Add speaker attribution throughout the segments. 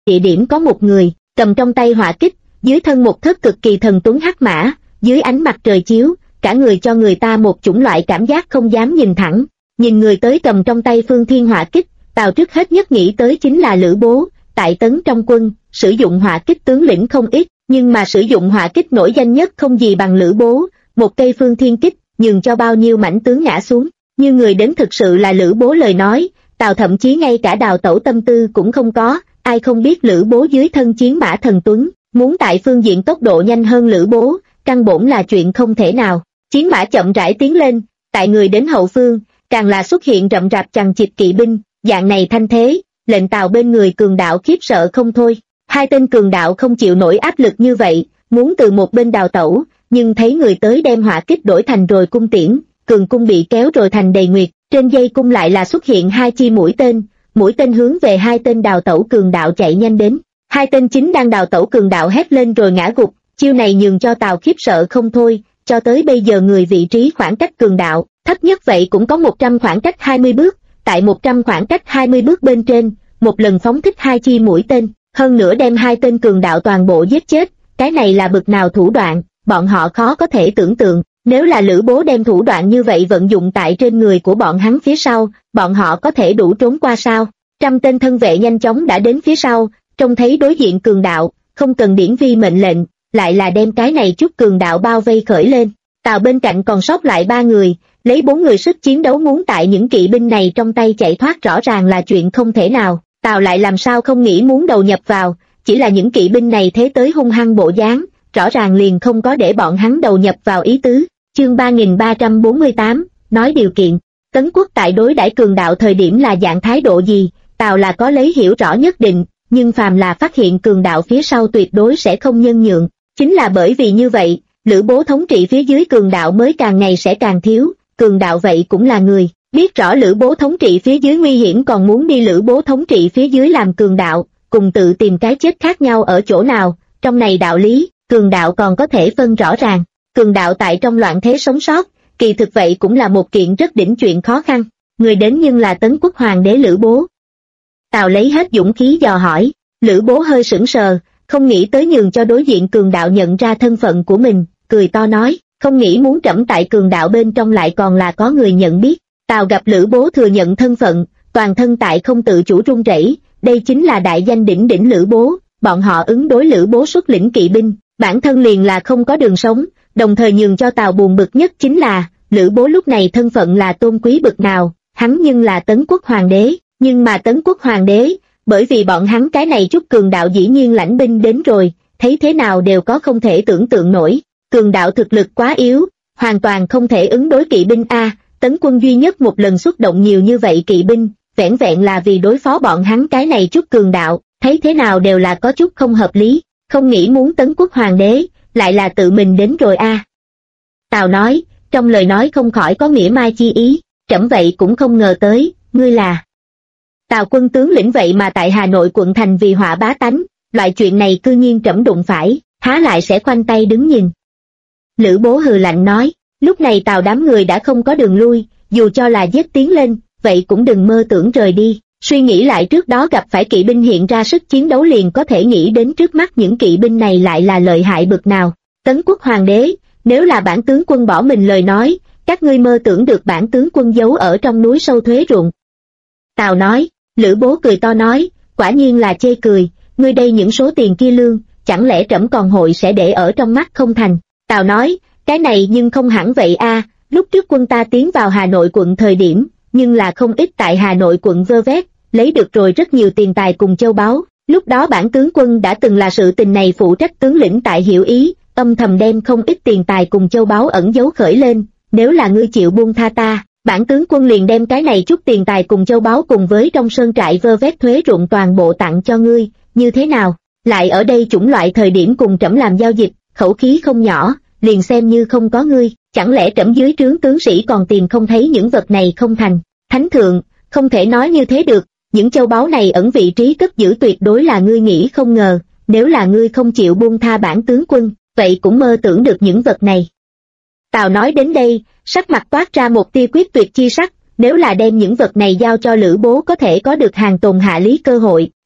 Speaker 1: địa điểm có một người, cầm trong tay hỏa kích, dưới thân một thớt cực kỳ thần tuấn hắc mã, dưới ánh mặt trời chiếu, cả người cho người ta một chủng loại cảm giác không dám nhìn thẳng. Nhìn người tới cầm trong tay Phương Thiên hỏa kích, Tào trước hết nhất nghĩ tới chính là Lữ Bố. Tại Tấn trong quân, sử dụng hỏa kích tướng lĩnh không ít, nhưng mà sử dụng hỏa kích nổi danh nhất không gì bằng Lữ Bố. Một cây Phương Thiên kích, nhường cho bao nhiêu mãnh tướng ngã xuống. Như người đến thực sự là Lữ Bố lời nói, Tào thậm chí ngay cả đào tẩu tâm tư cũng không có. Ai không biết Lữ Bố dưới thân chiến mã thần tuấn, muốn tại phương diện tốc độ nhanh hơn Lữ Bố, căn bổn là chuyện không thể nào. Chiến mã chậm rãi tiến lên, tại người đến hậu phương, càng là xuất hiện rậm rạp chằng chịt kỵ binh, dạng này thanh thế, lệnh Tào bên người cường đạo khiếp sợ không thôi. Hai tên cường đạo không chịu nổi áp lực như vậy, muốn từ một bên đào tẩu, nhưng thấy người tới đem hỏa kích đổi thành rồi cung tiễn, cường cung bị kéo rồi thành đầy nguyệt, trên dây cung lại là xuất hiện hai chi mũi tên hướng về hai tên đào tẩu cường đạo chạy nhanh đến. Hai tên chính đang đào tẩu cường đạo hét lên rồi ngã gục, chiêu này nhường cho Tào khiếp sợ không thôi. Cho tới bây giờ người vị trí khoảng cách cường đạo, thấp nhất vậy cũng có 100 khoảng cách 20 bước, tại 100 khoảng cách 20 bước bên trên, một lần phóng thích hai chi mũi tên, hơn nữa đem hai tên cường đạo toàn bộ giết chết, cái này là bực nào thủ đoạn, bọn họ khó có thể tưởng tượng. Nếu là Lữ Bố đem thủ đoạn như vậy vận dụng tại trên người của bọn hắn phía sau, bọn họ có thể đủ trốn qua sao? Trăm tên thân vệ nhanh chóng đã đến phía sau, trông thấy đối diện cường đạo, không cần điển vi mệnh lệnh, lại là đem cái này chút cường đạo bao vây khởi lên. Tào bên cạnh còn sót lại 3 người, lấy 4 người sức chiến đấu muốn tại những kỵ binh này trong tay chạy thoát rõ ràng là chuyện không thể nào. Tào lại làm sao không nghĩ muốn đầu nhập vào, chỉ là những kỵ binh này thế tới hung hăng bộ dáng, rõ ràng liền không có để bọn hắn đầu nhập vào ý tứ. Chương 3348, nói điều kiện. Tấn Quốc tại đối đãi cường đạo thời điểm là dạng thái độ gì, Tào là có lấy hiểu rõ nhất định, nhưng phàm là phát hiện cường đạo phía sau tuyệt đối sẽ không nhân nhượng. Chính là bởi vì như vậy, Lữ Bố thống trị phía dưới cường đạo mới càng ngày sẽ càng thiếu, cường đạo vậy cũng là người, biết rõ Lữ Bố thống trị phía dưới nguy hiểm còn muốn đi Lữ Bố thống trị phía dưới làm cường đạo, cùng tự tìm cái chết khác nhau ở chỗ nào, trong này đạo lý, cường đạo còn có thể phân rõ ràng. Cường đạo tại trong loạn thế sống sót, kỳ thực vậy cũng là một kiện rất đỉnh chuyện khó khăn, người đến nhưng là Tấn Quốc hoàng đế Lữ Bố. Tào lấy hết dũng khí dò hỏi, Lữ Bố hơi sững sờ, không nghĩ tới nhường cho đối diện cường đạo nhận ra thân phận của mình, cười to nói, không nghĩ muốn trẫm tại cường đạo bên trong lại còn là có người nhận biết. Tào gặp Lữ Bố thừa nhận thân phận, toàn thân tại không tự chủ run rẩy, đây chính là đại danh đỉnh đỉnh Lữ Bố, bọn họ ứng đối Lữ Bố xuất lĩnh kỵ binh, bản thân liền là không có đường sống, đồng thời nhường cho Tào buồn bực nhất chính là, Lữ Bố lúc này thân phận là tôn quý bực nào, hắn nhưng là Tấn Quốc hoàng đế, nhưng mà Tấn Quốc hoàng đế, bởi vì bọn hắn cái này chút cường đạo dĩ nhiên lãnh binh đến rồi, thấy thế nào đều có không thể tưởng tượng nổi, cường đạo thực lực quá yếu, hoàn toàn không thể ứng đối kỵ binh a. Tấn quân duy nhất một lần xuất động nhiều như vậy kỵ binh, vẻn vẹn là vì đối phó bọn hắn cái này chút cường đạo, thấy thế nào đều là có chút không hợp lý, không nghĩ muốn Tấn Quốc hoàng đế, lại là tự mình đến rồi a. Tào nói, trong lời nói không khỏi có mỉa mai chi ý, trẫm vậy cũng không ngờ tới, ngươi là Tào quân tướng lĩnh vậy mà tại Hà Nội quận thành vì họa bá tánh, loại chuyện này cư nhiên trẫm đụng phải, há lại sẽ khoanh tay đứng nhìn. Lữ Bố hừ lạnh nói, lúc này Tào đám người đã không có đường lui, dù cho là giết tiến lên, vậy cũng đừng mơ tưởng rời đi, suy nghĩ lại trước đó gặp phải kỵ binh hiện ra sức chiến đấu liền có thể nghĩ đến trước mắt những kỵ binh này lại là lợi hại bực nào. Tấn Quốc hoàng đế, nếu là bản tướng quân bỏ mình lời nói, các ngươi mơ tưởng được bản tướng quân giấu ở trong núi sâu thuế ruộng. Tào nói, Lữ Bố cười to nói, quả nhiên là chê cười, ngươi đây những số tiền kia lương, chẳng lẽ trẫm còn hội sẽ để ở trong mắt không thành. Tào nói, cái này nhưng không hẳn vậy a, lúc trước quân ta tiến vào Hà Nội quận thời điểm, nhưng là không ít tại Hà Nội quận vơ vét, lấy được rồi rất nhiều tiền tài cùng châu báu, lúc đó bản tướng quân đã từng là sự tình này phụ trách tướng lĩnh tại Hiểu Ý, âm thầm đem không ít tiền tài cùng châu báu ẩn giấu khởi lên, nếu là ngươi chịu buông tha ta, bản tướng quân liền đem cái này chút tiền tài cùng châu báu cùng với trong sơn trại vơ vét thuế ruộng toàn bộ tặng cho ngươi, như thế nào? Lại ở đây chủng loại thời điểm cùng trẫm làm giao dịch, khẩu khí không nhỏ, liền xem như không có ngươi, chẳng lẽ trẫm dưới trướng tướng sĩ còn tìm không thấy những vật này không thành? Thánh thượng, không thể nói như thế được, những châu báu này ẩn vị trí cất giữ tuyệt đối là ngươi nghĩ không ngờ, nếu là ngươi không chịu buông tha bản tướng quân, vậy cũng mơ tưởng được những vật này. Tào nói đến đây, sắc mặt toát ra một tia quyết tuyệt chi sắc, nếu là đem những vật này giao cho Lữ Bố có thể có được hàng tồn hạ lý cơ hội,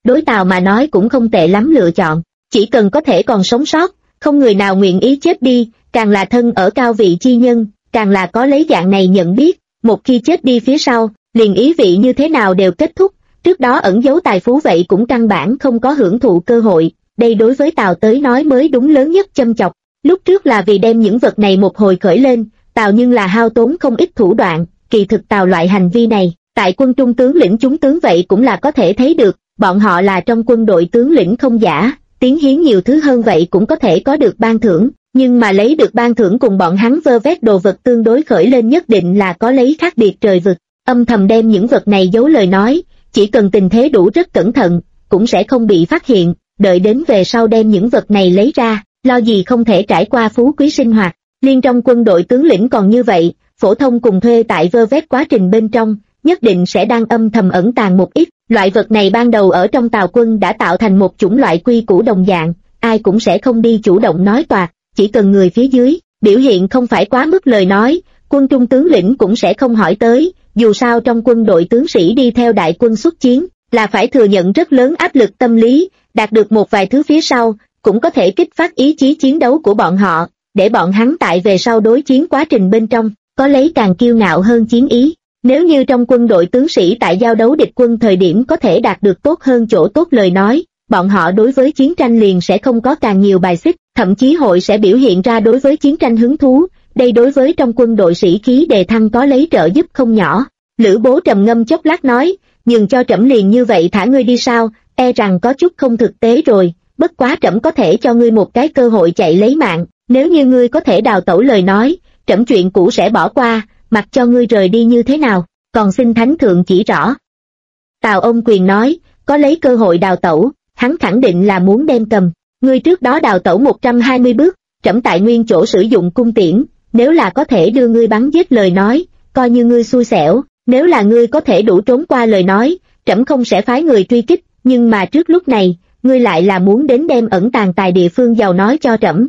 Speaker 1: đối Tào mà nói cũng không tệ lắm lựa chọn, chỉ cần có thể còn sống sót, không người nào nguyện ý chết đi, càng là thân ở cao vị chi nhân, càng là có lấy dạng này nhận biết, một khi chết đi phía sau, liền ý vị như thế nào đều kết thúc, trước đó ẩn giấu tài phú vậy cũng căn bản không có hưởng thụ cơ hội, đây đối với Tào tới nói mới đúng lớn nhất châm chọc. Lúc trước là vì đem những vật này một hồi khởi lên, Tào nhưng là hao tốn không ít thủ đoạn, kỳ thực Tào loại hành vi này, tại quân trung tướng lĩnh chúng tướng vậy cũng là có thể thấy được, bọn họ là trong quân đội tướng lĩnh không giả, tiến hiến nhiều thứ hơn vậy cũng có thể có được ban thưởng, nhưng mà lấy được ban thưởng cùng bọn hắn vơ vét đồ vật tương đối khởi lên nhất định là có lấy khác biệt trời vực, âm thầm đem những vật này giấu lời nói, chỉ cần tình thế đủ rất cẩn thận, cũng sẽ không bị phát hiện, đợi đến về sau đem những vật này lấy ra, lo gì không thể trải qua phú quý sinh hoạt. Liên trong quân đội tướng lĩnh còn như vậy, phổ thông cùng thuê tại vơ vét quá trình bên trong, nhất định sẽ đang âm thầm ẩn tàng một ít, loại vật này ban đầu ở trong Tào quân đã tạo thành một chủng loại quy củ đồng dạng, ai cũng sẽ không đi chủ động nói toạc, chỉ cần người phía dưới, biểu hiện không phải quá mức lời nói, quân trung tướng lĩnh cũng sẽ không hỏi tới, dù sao trong quân đội tướng sĩ đi theo đại quân xuất chiến, là phải thừa nhận rất lớn áp lực tâm lý, đạt được một vài thứ phía sau, cũng có thể kích phát ý chí chiến đấu của bọn họ, để bọn hắn tại về sau đối chiến quá trình bên trong, có lấy càng kiêu ngạo hơn chiến ý. Nếu như trong quân đội tướng sĩ tại giao đấu địch quân thời điểm có thể đạt được tốt hơn chỗ tốt lời nói, bọn họ đối với chiến tranh liền sẽ không có càng nhiều bài xích, thậm chí hội sẽ biểu hiện ra đối với chiến tranh hứng thú, đây đối với trong quân đội sĩ khí đề thăng có lấy trợ giúp không nhỏ. Lữ Bố trầm ngâm chốc lát nói, nhường cho trẫm liền như vậy thả ngươi đi sao, e rằng có chút không thực tế rồi, bất quá trẫm có thể cho ngươi một cái cơ hội chạy lấy mạng, nếu như ngươi có thể đào tẩu lời nói, trẫm chuyện cũ sẽ bỏ qua, mặc cho ngươi rời đi như thế nào, còn xin thánh thượng chỉ rõ. Tào Ông Quyền nói, có lấy cơ hội đào tẩu, hắn khẳng định là muốn đem cầm, ngươi trước đó đào tẩu 120 bước, trẫm tại nguyên chỗ sử dụng cung tiễn, nếu là có thể đưa ngươi bắn giết lời nói, coi như ngươi xui xẻo, nếu là ngươi có thể đủ trốn qua lời nói, trẫm không sẽ phái người truy kích, nhưng mà trước lúc này, ngươi lại là muốn đến đem ẩn tàng tài địa phương giàu nói cho trẫm.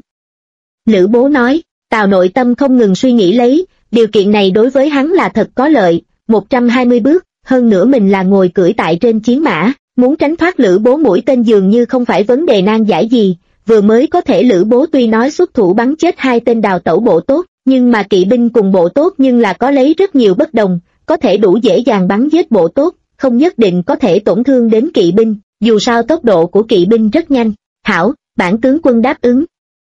Speaker 1: Lữ Bố nói, Tào nội tâm không ngừng suy nghĩ lấy, điều kiện này đối với hắn là thật có lợi, 120 bước, hơn nữa mình là ngồi cưỡi tại trên chiến mã, muốn tránh thoát Lữ Bố mũi tên dường như không phải vấn đề nan giải gì, vừa mới có thể Lữ Bố tuy nói xuất thủ bắn chết 2 tên đào tẩu bộ tốt, nhưng mà kỵ binh cùng bộ tốt nhưng là có lấy rất nhiều bất đồng, có thể đủ dễ dàng bắn giết bộ tốt, không nhất định có thể tổn thương đến kỵ binh, dù sao tốc độ của kỵ binh rất nhanh. Hảo, bản tướng quân đáp ứng.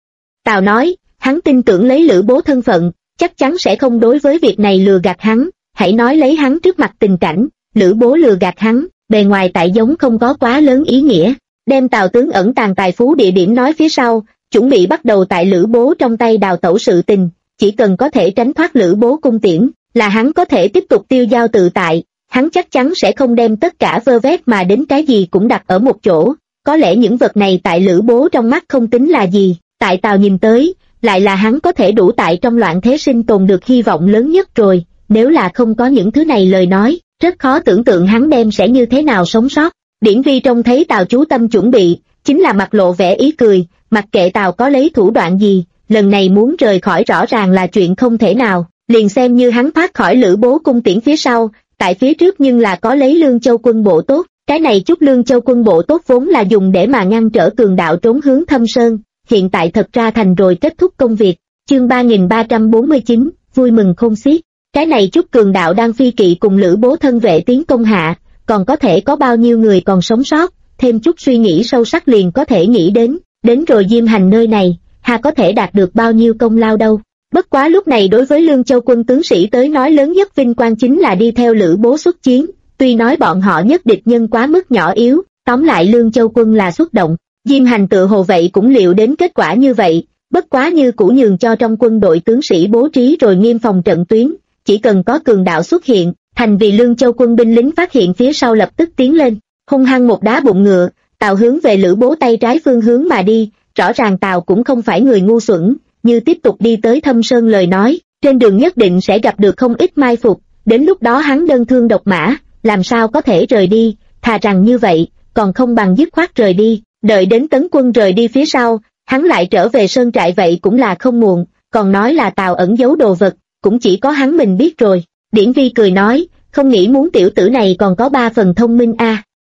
Speaker 1: Tào nói, hắn tin tưởng lấy Lữ Bố thân phận, chắc chắn sẽ không đối với việc này lừa gạt hắn, hãy nói lấy hắn trước mặt tình cảnh, Lữ Bố lừa gạt hắn, bề ngoài tại giống không có quá lớn ý nghĩa, đem Tào tướng ẩn tàng tài phú địa điểm nói phía sau, chuẩn bị bắt đầu tại Lữ Bố trong tay đào tẩu sự tình, chỉ cần có thể tránh thoát Lữ Bố cung tiễn, là hắn có thể tiếp tục tiêu dao tự tại, hắn chắc chắn sẽ không đem tất cả vơ vét mà đến cái gì cũng đặt ở một chỗ, có lẽ những vật này tại Lữ Bố trong mắt không tính là gì, tại Tào nhìn tới, lại là hắn có thể đủ tại trong loạn thế sinh tồn được hy vọng lớn nhất rồi, nếu là không có những thứ này lời nói, rất khó tưởng tượng hắn đem sẽ như thế nào sống sót. Điển Vi trông thấy Tào chú tâm chuẩn bị, chính là mặt lộ vẻ ý cười, mặc kệ Tào có lấy thủ đoạn gì, lần này muốn rời khỏi rõ ràng là chuyện không thể nào, liền xem như hắn thoát khỏi Lữ Bố cung tiễn phía sau, tại phía trước nhưng là có lấy Lương Châu quân bộ tốt, cái này chút Lương Châu quân bộ tốt vốn là dùng để mà ngăn trở cường đạo trốn hướng Thâm Sơn, hiện tại thật ra thành rồi kết thúc công việc. Chương 3349, vui mừng khôn xiết, cái này chút cường đạo đang phi kỵ cùng Lữ Bố thân vệ tiến công hạ, còn có thể có bao nhiêu người còn sống sót, thêm chút suy nghĩ sâu sắc liền có thể nghĩ đến rồi Diêm Hành nơi này, ha có thể đạt được bao nhiêu công lao đâu. Bất quá lúc này đối với Lương Châu quân tướng sĩ tới nói lớn nhất vinh quang chính là đi theo Lữ Bố xuất chiến, tuy nói bọn họ nhất địch nhân quá mức nhỏ yếu, tóm lại Lương Châu quân là xuất động, Diêm Hành tự hồ vậy cũng liệu đến kết quả như vậy, bất quá như cũ nhường cho trong quân đội tướng sĩ bố trí rồi nghiêm phòng trận tuyến, chỉ cần có cường đạo xuất hiện, thành vì Lương Châu quân binh lính phát hiện phía sau lập tức tiến lên, hung hăng một đá bụng ngựa, Tào hướng về Lữ Bố tay trái phương hướng mà đi, rõ ràng Tào cũng không phải người ngu xuẩn, như tiếp tục đi tới Thâm Sơn lời nói, trên đường nhất định sẽ gặp được không ít mai phục, đến lúc đó hắn đơn thương độc mã, làm sao có thể rời đi, thà rằng như vậy, còn không bằng dứt khoát rời đi, đợi đến tấn quân rời đi phía sau, hắn lại trở về sơn trại vậy cũng là không muộn, còn nói là Tào ẩn giấu đồ vật, cũng chỉ có hắn mình biết rồi. Điển Vi cười nói, không nghĩ muốn tiểu tử này còn có 3 phần thông minh a.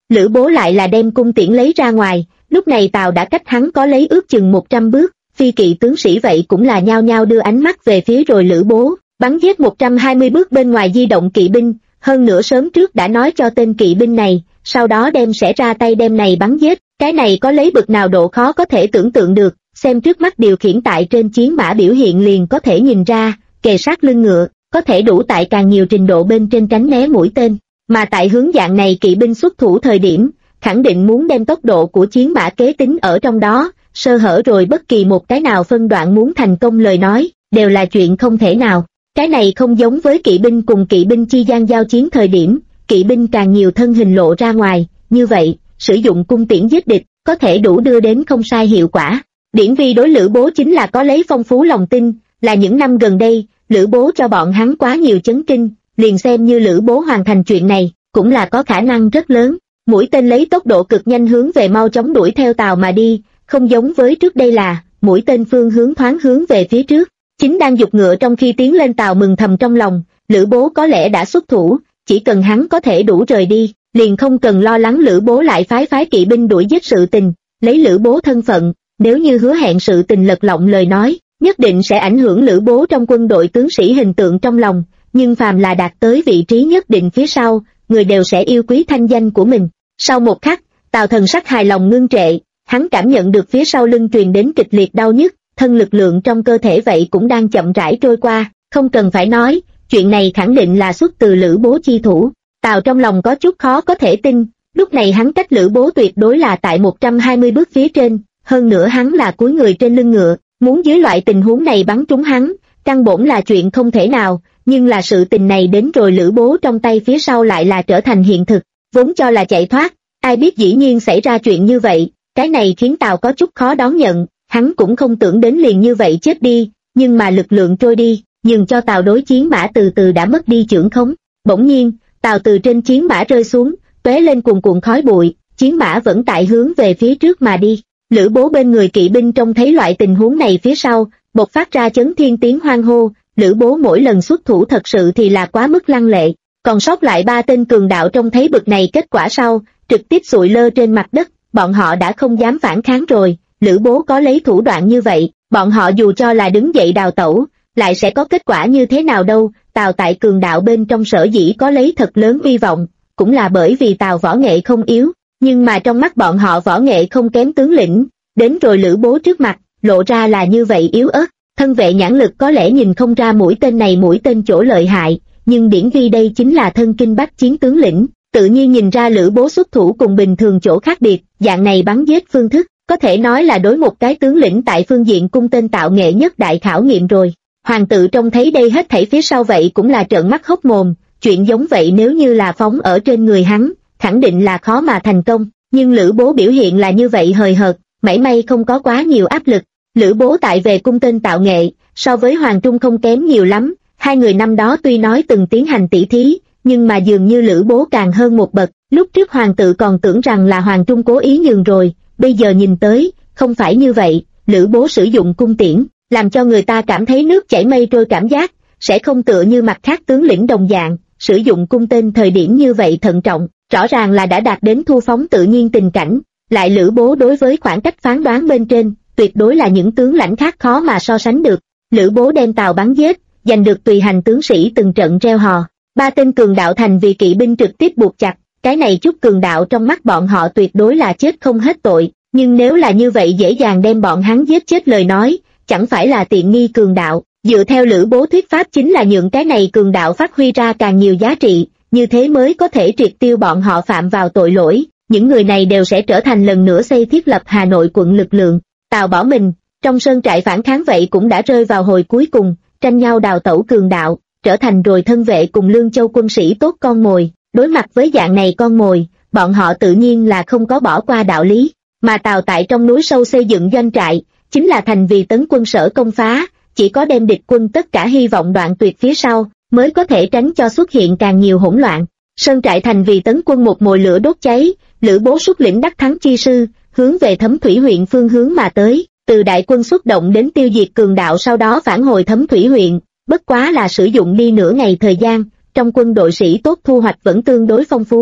Speaker 1: Lữ Bố lại là đem cung tiễn lấy ra ngoài, lúc này Tào đã cách hắn có lấy ước chừng 100 bước, phi kỵ tướng sĩ vậy cũng là nhao nhao đưa ánh mắt về phía rồi Lữ Bố, bắn giết 120 bước bên ngoài di động kỵ binh, hơn nữa sớm trước đã nói cho tên kỵ binh này, sau đó sẽ ra tay đem này bắn giết, cái này có lấy bực nào độ khó có thể tưởng tượng được, xem trước mắt điều khiển tại trên chiến mã biểu hiện liền có thể nhìn ra, kề sát lưng ngựa, có thể đủ tại càng nhiều trình độ bên trên tránh né mũi tên, mà tại hướng dạng này kỵ binh xuất thủ thời điểm, khẳng định muốn đem tốc độ của chiến mã kế tính ở trong đó, sơ hở rồi bất kỳ một cái nào phân đoạn muốn thành công lời nói, đều là chuyện không thể nào. Cái này không giống với kỵ binh cùng kỵ binh chi gian giao chiến thời điểm, kỵ binh càng nhiều thân hình lộ ra ngoài, như vậy, sử dụng cung tiễn giết địch, có thể đủ đưa đến không sai hiệu quả. Điển vi đối Lữ Bố chính là có lấy phong phú lòng tin, là những năm gần đây, Lữ Bố cho bọn hắn quá nhiều chấn kinh, liền xem như Lữ Bố hoàn thành chuyện này, cũng là có khả năng rất lớn. Mũi tên lấy tốc độ cực nhanh hướng về mau chóng đuổi theo Tào mà đi, không giống với trước đây là, mũi tên phương hướng thoáng hướng về phía trước. Chính đang giục ngựa trong khi tiến lên Tào mừng thầm trong lòng, Lữ Bố có lẽ đã xuất thủ, chỉ cần hắn có thể đủ rời đi, liền không cần lo lắng Lữ Bố lại phái kỵ binh đuổi giết sự tình, lấy Lữ Bố thân phận, nếu như hứa hẹn sự tình lật lọng lời nói, nhất định sẽ ảnh hưởng Lữ Bố trong quân đội tướng sĩ hình tượng trong lòng, nhưng phàm là đạt tới vị trí nhất định phía sau, người đều sẽ yêu quý thanh danh của mình. Sau một khắc, Tào thần sắc hài lòng ngưng trệ, hắn cảm nhận được phía sau lưng truyền đến kịch liệt đau nhức, thân lực lượng trong cơ thể vậy cũng đang chậm rãi trôi qua, không cần phải nói, chuyện này khẳng định là xuất từ Lữ Bố chi thủ. Tào trong lòng có chút khó có thể tin, lúc này hắn cách Lữ Bố tuyệt đối là tại 120 bước phía trên, hơn nữa hắn là cúi người trên lưng ngựa, muốn dưới loại tình huống này bắn trúng hắn, căn bổn là chuyện không thể nào, nhưng là sự tình này đến rồi Lữ Bố trong tay phía sau lại là trở thành hiện thực, vốn cho là chạy thoát, ai biết dĩ nhiên xảy ra chuyện như vậy, cái này khiến Tào có chút khó đón nhận, hắn cũng không tưởng đến liền như vậy chết đi, nhưng mà lực lượng trôi đi, nhường cho Tào đối chiến mã từ từ đã mất đi chưởng khống. Bỗng nhiên, Tào từ trên chiến mã rơi xuống, tóe lên cuồn cuộn khói bụi, chiến mã vẫn tại hướng về phía trước mà đi. Lữ Bố bên người kỵ binh trông thấy loại tình huống này phía sau, bộc phát ra chấn thiên tiếng hoan hô, Lữ Bố mỗi lần xuất thủ thật sự thì là quá mức lăng lệ, còn sót lại 3 tên cường đạo trông thấy bực này kết quả sau, trực tiếp sụi lơ trên mặt đất, bọn họ đã không dám phản kháng rồi, Lữ Bố có lấy thủ đoạn như vậy, bọn họ dù cho là đứng dậy đào tẩu, lại sẽ có kết quả như thế nào đâu. Tào tại cường đạo bên trong sở dĩ có lấy thật lớn hy vọng, cũng là bởi vì Tào võ nghệ không yếu, nhưng mà trong mắt bọn họ võ nghệ không kém tướng lĩnh, đến rồi Lữ Bố trước mặt, lộ ra là như vậy yếu ớt, thân vệ nhãn lực có lẽ nhìn không ra mũi tên chỗ lợi hại, nhưng Điển Vi đây chính là thân kinh bách chiến tướng lĩnh, tự nhiên nhìn ra Lữ Bố xuất thủ cùng bình thường chỗ khác biệt, dạng này bắn giết phương thức, có thể nói là đối một cái tướng lĩnh tại phương diện cung tên tạo nghệ nhất đại khảo nghiệm rồi. Hoàng tự trông thấy đây hết thảy phía sau vậy cũng là trợn mắt hốc mồm, chuyện giống vậy nếu như là phóng ở trên người hắn, khẳng định là khó mà thành công, nhưng Lữ Bố biểu hiện là như vậy hời hợt, mảy may không có quá nhiều áp lực. Lữ Bố tại về cung tên tạo nghệ, so với Hoàng Trung không kém nhiều lắm, hai người năm đó tuy nói từng tiến hành tỉ thí, nhưng mà dường như Lữ Bố càng hơn một bậc, lúc trước Hoàng tự còn tưởng rằng là Hoàng Trung cố ý nhường rồi, bây giờ nhìn tới, không phải như vậy, Lữ Bố sử dụng cung tiễn, làm cho người ta cảm thấy nước chảy mây trôi cảm giác, sẽ không tựa như mặt khác tướng lĩnh đồng dạng, sử dụng cung tên thời điểm như vậy thận trọng, rõ ràng là đã đạt đến thu phóng tự nhiên tình cảnh, lại Lữ Bố đối với khoảng cách phán đoán bên trên, tuyệt đối là những tướng lãnh khác khó mà so sánh được. Lữ Bố đem Tào bắn giết, giành được tùy hành tướng sĩ từng trận reo hò, 3 tên cường đạo thành vì kỵ binh trực tiếp buộc chặt, cái này chút cường đạo trong mắt bọn họ tuyệt đối là chết không hết tội, nhưng nếu là như vậy dễ dàng đem bọn hắn giết chết lời nói, chẳng phải là tiện nghi cường đạo. Dựa theo Lữ Bố thuyết pháp chính là nhượng cái này cường đạo phát huy ra càng nhiều giá trị, như thế mới có thể triệt tiêu bọn họ phạm vào tội lỗi, những người này đều sẽ trở thành lần nữa xây thiết lập Hà Nội quận lực lượng. Tào bỏ mình, trong sơn trại phản kháng vậy cũng đã rơi vào hồi cuối cùng, tranh nhau đào tẩu cường đạo, trở thành rồi thân vệ cùng Lương Châu quân sĩ tốt con mồi, đối mặt với dạng này con mồi, bọn họ tự nhiên là không có bỏ qua đạo lý, mà Tào tại trong núi sâu xây dựng doanh trại, chính là thành vì tấn quân sở công phá, chỉ có đem địch quân tất cả hy vọng đoạn tuyệt phía sau, mới có thể tránh cho xuất hiện càng nhiều hỗn loạn. Sơn trại thành vì tấn quân một mồi lửa đốt cháy, Lữ Bố xuất lĩnh đắc thắng chi sư, hướng về Thấm Thủy huyện phương hướng mà tới, từ đại quân xuất động đến tiêu diệt cường đạo sau đó phản hồi Thấm Thủy huyện, bất quá là sử dụng đi nửa ngày thời gian, trong quân đội sĩ tốt thu hoạch vẫn tương đối phong phú.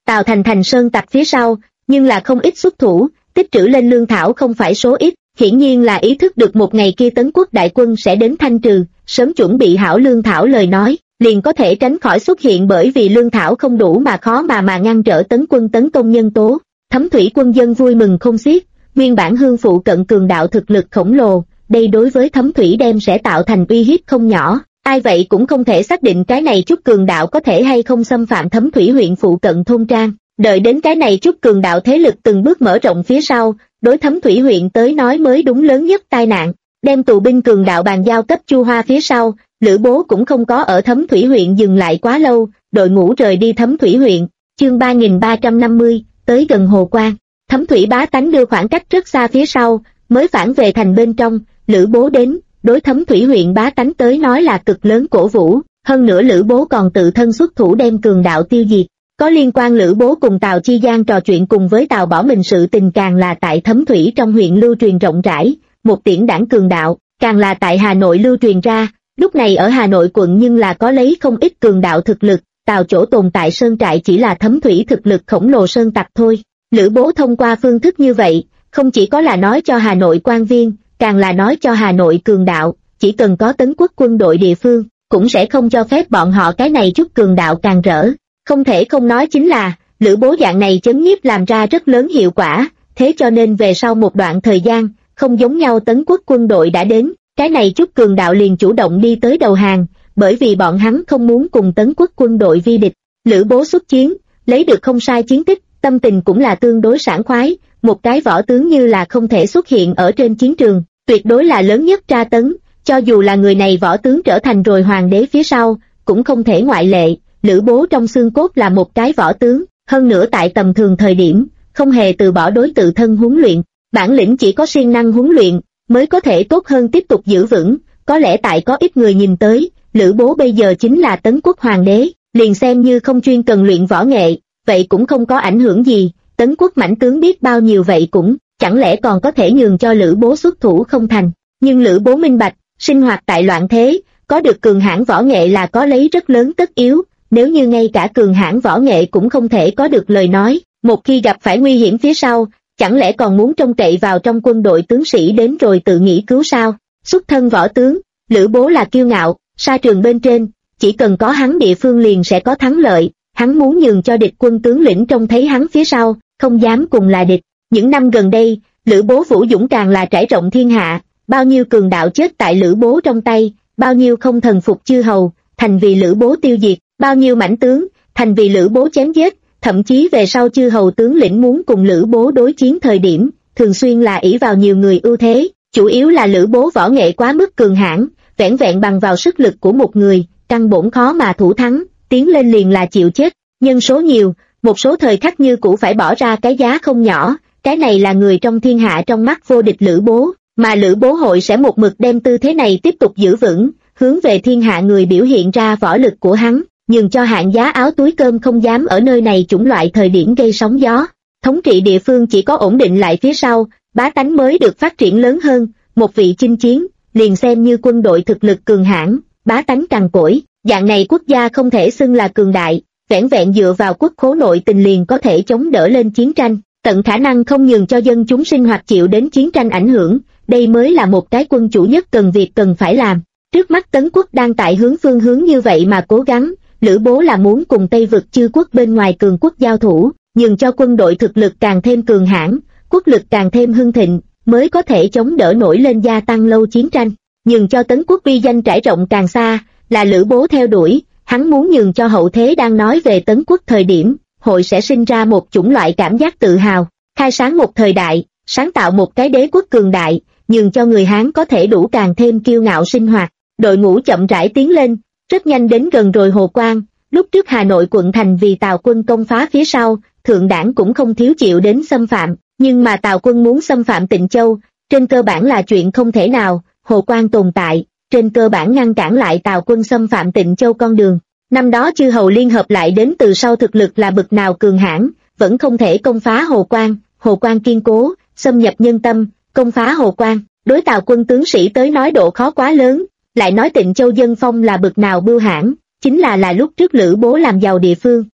Speaker 1: Tào Thành sơn tặc phía sau, nhưng là không ít xuất thủ, tích trữ lên lương thảo không phải số ít, hiển nhiên là ý thức được một ngày kia Tấn quốc đại quân sẽ đến thanh trừ, sớm chuẩn bị hảo lương thảo lời nói, liền có thể tránh khỏi xuất hiện bởi vì lương thảo không đủ mà khó mà ngăn trở tấn quân tấn công nhân tố. Thấm thủy quân dân vui mừng không xiết, nguyên bản hương phụ cận cường đạo thực lực khổng lồ, đây đối với Thấm thủy đem sẽ tạo thành uy hiếp không nhỏ. Ai vậy cũng không thể xác định cái này chút cường đạo có thể hay không xâm phạm Thấm thủy huyện phụ cận thôn trang. Đợi đến cái này chút cường đạo thế lực từng bước mở rộng phía sau, đối Thấm thủy huyện tới nói mới đúng lớn nhất tai nạn. Đem tù binh cường đạo bàn giao cấp Chu Hoa phía sau, Lữ Bố cũng không có ở Thấm thủy huyện dừng lại quá lâu, đội ngũ rời đi Thấm thủy huyện. Chương 3350, tới gần Hồ Quan. Thấm thủy bá tánh đưa khoảng cách rất xa phía sau, mới phản về thành bên trong. Lữ Bố đến, đối Thấm thủy huyện bá tánh tới nói là cực lớn cổ vũ, hơn nữa Lữ Bố còn tự thân xuất thủ đem cường đạo tiêu diệt. Có liên quan Lữ Bố cùng Tào Chi Giang trò chuyện cùng với Tào Bỏ Mình sự tình càng là tại Thấm thủy trong huyện lưu truyền rộng rãi, một tiễn đảng cường đạo, càng là tại Hà Nội lưu truyền ra. Lúc này ở Hà Nội quận nhưng là có lấy không ít cường đạo thực lực, Tào chỗ tồn tại sơn trại chỉ là Thấm thủy thực lực khổng lồ sơn tặc thôi. Lữ Bố thông qua phương thức như vậy, không chỉ có là nói cho Hà Nội quan viên, càng là nói cho Hà Nội cường đạo, chỉ cần có Tấn quốc quân đội địa phương, cũng sẽ không cho phép bọn họ cái này chút cường đạo càng rỡ. Không thể không nói chính là, Lữ Bố dạng này chấn nhiếp làm ra rất lớn hiệu quả, thế cho nên về sau một đoạn thời gian, không giống nhau Tấn quốc quân đội đã đến, cái này chút cường đạo liền chủ động đi tới đầu hàng, bởi vì bọn hắn không muốn cùng Tấn quốc quân đội vi địch. Lữ Bố xuất chiến, lấy được không sai chiến tích, tâm tình cũng là tương đối sảng khoái, một cái võ tướng như là không thể xuất hiện ở trên chiến trường, tuyệt đối là lớn nhất tra tấn, cho dù là người này võ tướng trở thành rồi hoàng đế phía sau, cũng không thể ngoại lệ. Lữ Bố trong xương cốt là một cái võ tướng, hơn nữa tại tầm thường thời điểm, không hề từ bỏ đối tự thân huấn luyện, bản lĩnh chỉ có siêng năng huấn luyện, mới có thể tốt hơn tiếp tục giữ vững. Có lẽ tại có ít người nhìn tới, Lữ Bố bây giờ chính là Tấn quốc hoàng đế, liền xem như không chuyên cần luyện võ nghệ, vậy cũng không có ảnh hưởng gì, Tấn quốc mãnh tướng biết bao nhiêu vậy cũng, chẳng lẽ còn có thể nhường cho Lữ Bố xuất thủ không thành. Nhưng Lữ Bố minh bạch, sinh hoạt tại loạn thế, có được cường hãn võ nghệ là có lấy rất lớn tất yếu, nếu như ngay cả cường hãn võ nghệ cũng không thể có được lời nói, một khi gặp phải nguy hiểm phía sau, chẳng lẽ còn muốn trông cậy vào trong quân đội tướng sĩ đến rồi tự nghĩ cứu sao? Xuất thân võ tướng, Lữ Bố là kiêu ngạo, sa trường bên trên, chỉ cần có hắn địa phương liền sẽ có thắng lợi, hắn muốn nhường cho địch quân tướng lĩnh trông thấy hắn phía sau, không dám cùng là địch. Những năm gần đây, Lữ Bố vũ dũng càng là trải rộng thiên hạ, bao nhiêu cường đạo chết tại Lữ Bố trong tay, bao nhiêu không thần phục chư hầu, thành vì Lữ Bố tiêu diệt, bao nhiêu mãnh tướng, thành vì Lữ Bố chém giết, thậm chí về sau chư hầu tướng lĩnh muốn cùng Lữ Bố đối chiến thời điểm, thường xuyên là ỷ vào nhiều người ưu thế, chủ yếu là Lữ Bố võ nghệ quá mức cường hãn, vẻn vẹn bằng vào sức lực của một người, căn bổn khó mà thủ thắng, tiến lên liền là chịu chết, nhân số nhiều, một số thời khắc như cũ phải bỏ ra cái giá không nhỏ, cái này là người trong thiên hạ trong mắt vô địch Lữ Bố, mà Lữ Bố hội sẽ một mực đem tư thế này tiếp tục giữ vững, hướng về thiên hạ người biểu hiện ra võ lực của hắn, nhường cho hạng giá áo túi cơm không dám ở nơi này chủng loại thời điểm gây sóng gió. Thống trị địa phương chỉ có ổn định lại phía sau, bá tánh mới được phát triển lớn hơn, một vị chinh chiến, liền xem như quân đội thực lực cường hãn, bá tánh cằn cỗi, dạng này quốc gia không thể xưng là cường đại, vẻn vẹn dựa vào quốc khố nội tình liền có thể chống đỡ lên chiến tranh, tận khả năng không nhường cho dân chúng sinh hoạt chịu đến chiến tranh ảnh hưởng, đây mới là một cái quân chủ nhất cần việc cần phải làm. Trước mắt Tấn quốc đang tại phương hướng như vậy mà cố gắng, Lữ Bố là muốn cùng Tây vực chư quốc bên ngoài cường quốc giao thủ, nhường cho quân đội thực lực càng thêm cường hãn, quốc lực càng thêm hưng thịnh, mới có thể chống đỡ nổi lên gia tăng lâu chiến tranh. Nhường cho Tấn quốc uy danh trải rộng càng xa, là Lữ Bố theo đuổi, hắn muốn nhường cho hậu thế đang nói về Tấn quốc thời điểm, hội sẽ sinh ra một chủng loại cảm giác tự hào, khai sáng một thời đại, sáng tạo một cái đế quốc cường đại, nhường cho người Hán có thể đủ càng thêm kiêu ngạo sinh hoạt. Đội ngũ chậm rãi tiến lên, rất nhanh đến gần rồi Hồ Quan. Lúc trước Hà Nội quận thành vì Tào quân công phá phía sau, thượng đảng cũng không thiếu chịu đến xâm phạm, nhưng mà Tào quân muốn xâm phạm Tịnh Châu, trên cơ bản là chuyện không thể nào. Hồ Quan tồn tại, trên cơ bản ngăn cản lại Tào quân xâm phạm Tịnh Châu con đường. Năm đó chư hầu liên hợp lại đến từ sau thực lực là bực nào cường hãn, vẫn không thể công phá Hồ Quan. Hồ Quan kiên cố, xâm nhập nhân tâm, công phá Hồ Quan, đối Tào quân tướng sĩ tới nói độ khó quá lớn. Lại nói Tịnh Châu dân phong là bực nào bưu hãn, chính là lúc trước Lữ Bố làm giàu địa phương,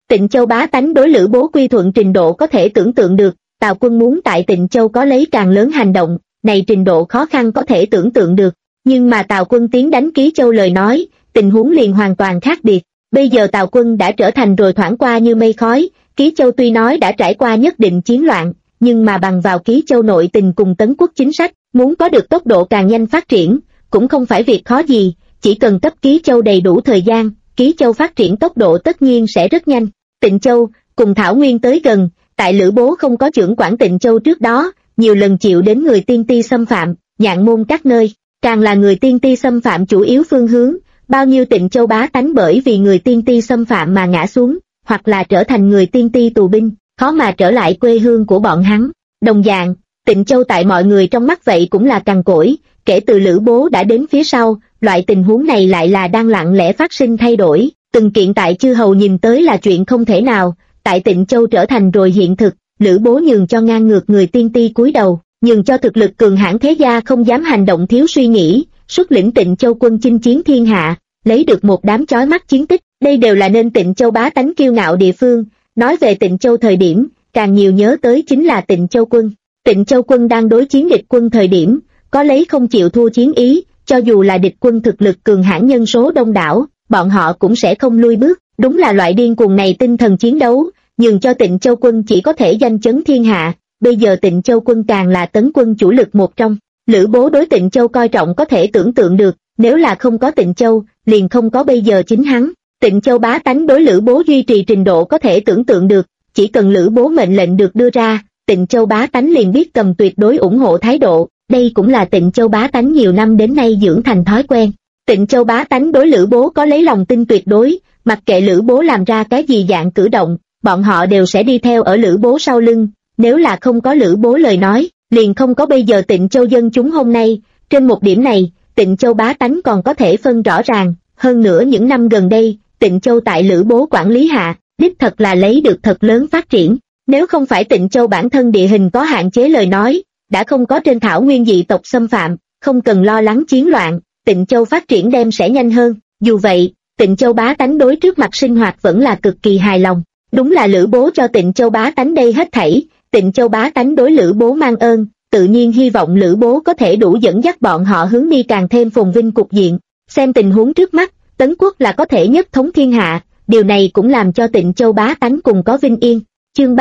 Speaker 1: Tịnh Châu bá tánh đối Lữ Bố quy thuận trình độ có thể tưởng tượng được, Tào Quân muốn tại Tịnh Châu có lấy càng lớn hành động, này trình độ khó khăn có thể tưởng tượng được, nhưng mà Tào Quân tiến đánh Ký Châu lời nói, tình huống liền hoàn toàn khác biệt. Bây giờ Tào Quân đã trở thành rồi thoảng qua như mây khói, Ký Châu tuy nói đã trải qua nhất định chiến loạn, nhưng mà bằng vào Ký Châu nội tình cùng Tấn quốc chính sách, muốn có được tốc độ càng nhanh phát triển, cũng không phải việc khó gì, chỉ cần cấp Ký Châu đầy đủ thời gian, Ký Châu phát triển tốc độ tất nhiên sẽ rất nhanh. Tịnh Châu, cùng Thảo Nguyên tới gần, tại Lữ Bố không có chưởng quản Tịnh Châu trước đó, nhiều lần chịu đến người Tiên Ti xâm phạm, Nhạn Môn các nơi, càng là người Tiên Ti xâm phạm chủ yếu phương hướng, bao nhiêu Tịnh Châu bá tánh bởi vì người Tiên Ti xâm phạm mà ngã xuống, hoặc là trở thành người Tiên Ti tù binh, khó mà trở lại quê hương của bọn hắn. Đồng dạng, Tịnh Châu tại mọi người trong mắt vậy cũng là cằn cỗi, kể từ Lữ Bố đã đến phía sau, loại tình huống này lại là đang lặng lẽ phát sinh thay đổi, từng kiện tại chư hầu nhìn tới là chuyện không thể nào, tại Tịnh Châu trở thành rồi hiện thực, Lữ Bố nhường cho ngang ngược người Tiên Ti cúi đầu, nhường cho thực lực cường hãn thế gia không dám hành động thiếu suy nghĩ, xuất lĩnh Tịnh Châu quân chinh chiến thiên hạ, lấy được một đám chói mắt chiến tích, đây đều là nên Tịnh Châu bá tánh kiêu ngạo địa phương. Nói về Tịnh Châu thời điểm, càng nhiều nhớ tới chính là Tịnh Châu quân. Tịnh Châu quân đang đối chiến địch quân thời điểm, có lấy không chịu thua chiến ý, cho dù là địch quân thực lực cường hãn nhân số đông đảo, bọn họ cũng sẽ không lui bước, đúng là loại điên cuồng này tinh thần chiến đấu, nhường cho Tịnh Châu quân chỉ có thể danh chấn thiên hạ, bây giờ Tịnh Châu quân càng là tấn quân chủ lực một trong. Lữ Bố đối Tịnh Châu coi trọng có thể tưởng tượng được, nếu là không có Tịnh Châu, liền không có bây giờ chính hắn. Tịnh Châu bá tánh đối Lữ Bố duy trì trình độ có thể tưởng tượng được, chỉ cần Lữ Bố mệnh lệnh được đưa ra, Tịnh Châu bá tánh liền biết cầm tuyệt đối ủng hộ thái độ, đây cũng là Tịnh Châu bá tánh nhiều năm đến nay dưỡng thành thói quen. Tịnh Châu bá tánh đối Lữ Bố có lấy lòng tin tuyệt đối, mặc kệ Lữ Bố làm ra cái gì dạng cử động, bọn họ đều sẽ đi theo ở Lữ Bố sau lưng, nếu là không có Lữ Bố lời nói, liền không có bây giờ Tịnh Châu dân chúng hôm nay. Trên một điểm này, Tịnh Châu bá tánh còn có thể phân rõ ràng, hơn nữa những năm gần đây, Tịnh Châu tại Lữ Bố quản lý hạ, đích thật là lấy được thật lớn phát triển. Nếu không phải Tịnh Châu bản thân địa hình có hạn chế lời nói, đã không có trên thảo nguyên dị tộc xâm phạm, không cần lo lắng chiến loạn, Tịnh Châu phát triển đem sẽ nhanh hơn. Dù vậy, Tịnh Châu bá tánh đối trước mặt sinh hoạt vẫn là cực kỳ hài lòng. Đúng là Lữ Bố cho Tịnh Châu bá tánh đây hết thảy, Tịnh Châu bá tánh đối Lữ Bố mang ơn, tự nhiên hy vọng Lữ Bố có thể đủ dẫn dắt bọn họ hướng đi càng thêm phồn vinh cục diện. Xem tình huống trước mắt, Tấn quốc là có thể nhất thống thiên hạ, điều này cũng làm cho Tịnh Châu bá tánh cùng có vinh yên. Chương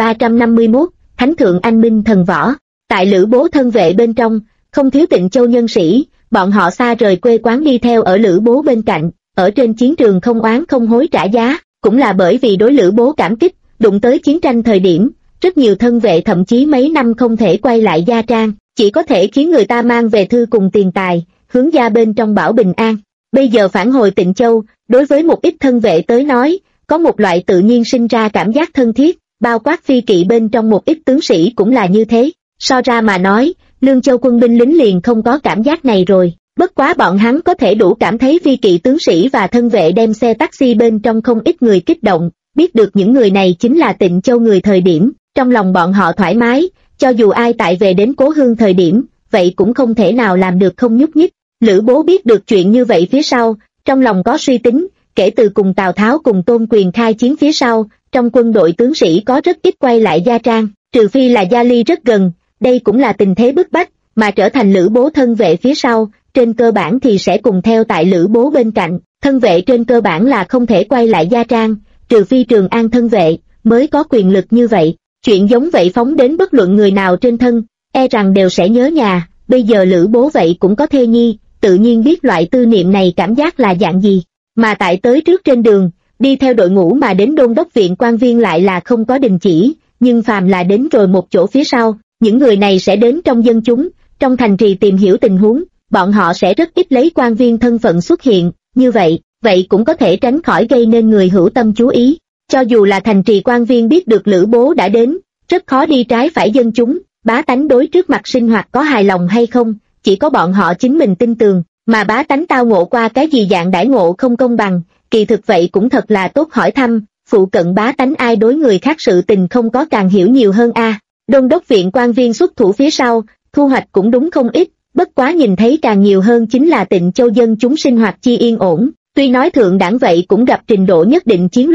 Speaker 1: 3351, Thánh thượng anh minh thần võ. Tại Lữ Bố thân vệ bên trong, không thiếu Tịnh Châu nhân sĩ, bọn họ xa rời quê quán đi theo ở Lữ Bố bên cạnh, ở trên chiến trường không oán không hối trả giá, cũng là bởi vì đối Lữ Bố cảm kích, đụng tới chiến tranh thời điểm, rất nhiều thân vệ thậm chí mấy năm không thể quay lại gia trang, chỉ có thể khiến người ta mang về thư cùng tiền tài, hướng gia bên trong bảo bình an. Bây giờ phản hồi Tịnh Châu, đối với một ít thân vệ tới nói, có một loại tự nhiên sinh ra cảm giác thân thiết, bao quát phi kỵ bên trong một ít tướng sĩ cũng là như thế. So ra mà nói, Lương Châu quân binh lính liền không có cảm giác này rồi, bất quá bọn hắn có thể đủ cảm thấy phi kỵ tướng sĩ và thân vệ đem xe taxi bên trong không ít người kích động, biết được những người này chính là Tịnh Châu người thời điểm, trong lòng bọn họ thoải mái, cho dù ai tại về đến cố hương thời điểm, vậy cũng không thể nào làm được không nhúc nhích. Lữ Bố biết được chuyện như vậy phía sau, trong lòng có suy tính, kể từ cùng Tào Tháo cùng Tôn Quyền khai chiến phía sau, trong quân đội tướng sĩ có rất ít quay lại gia trang, trừ phi là gia ly rất gần, đây cũng là tình thế bức bách, mà trở thành Lữ Bố thân vệ phía sau, trên cơ bản thì sẽ cùng theo tại Lữ Bố bên cạnh, thân vệ trên cơ bản là không thể quay lại gia trang, trừ phi Trường An thân vệ, mới có quyền lực như vậy. Chuyện giống vậy phóng đến bất luận người nào trên thân, e rằng đều sẽ nhớ nhà, bây giờ Lữ Bố vậy cũng có thê nhi, tự nhiên biết loại tư niệm này cảm giác là dạng gì, mà tại tới trước trên đường, đi theo đội ngũ mà đến đôn đốc viện quan viên lại là không có đình chỉ, nhưng phàm là đến rồi một chỗ phía sau, những người này sẽ đến trong dân chúng, trong thành trì tìm hiểu tình huống, bọn họ sẽ rất ít lấy quan viên thân phận xuất hiện, như vậy cũng có thể tránh khỏi gây nên người hữu tâm chú ý. Cho dù là thành trì quan viên biết được Lữ Bố đã đến, rất khó đi trái phải dân chúng, bá tánh đối trước mặt sinh hoạt có hài lòng hay không, chỉ có bọn họ chính mình tin tường, mà bá tánh tao ngộ qua cái gì dạng đãi ngộ không công bằng, kỳ thực vậy cũng thật là tốt hỏi thăm, phụ cận bá tánh ai đối người khác sự tình không có càng hiểu nhiều hơn a. Đôn đốc viện quan viên xuất thủ phía sau, thu hoạch cũng đúng không ít, bất quá nhìn thấy càng nhiều hơn chính là Tịnh Châu dân chúng sinh hoạt chi yên ổn, tuy nói thượng đẳng vậy cũng gặp trình độ nhất định chiến loạn,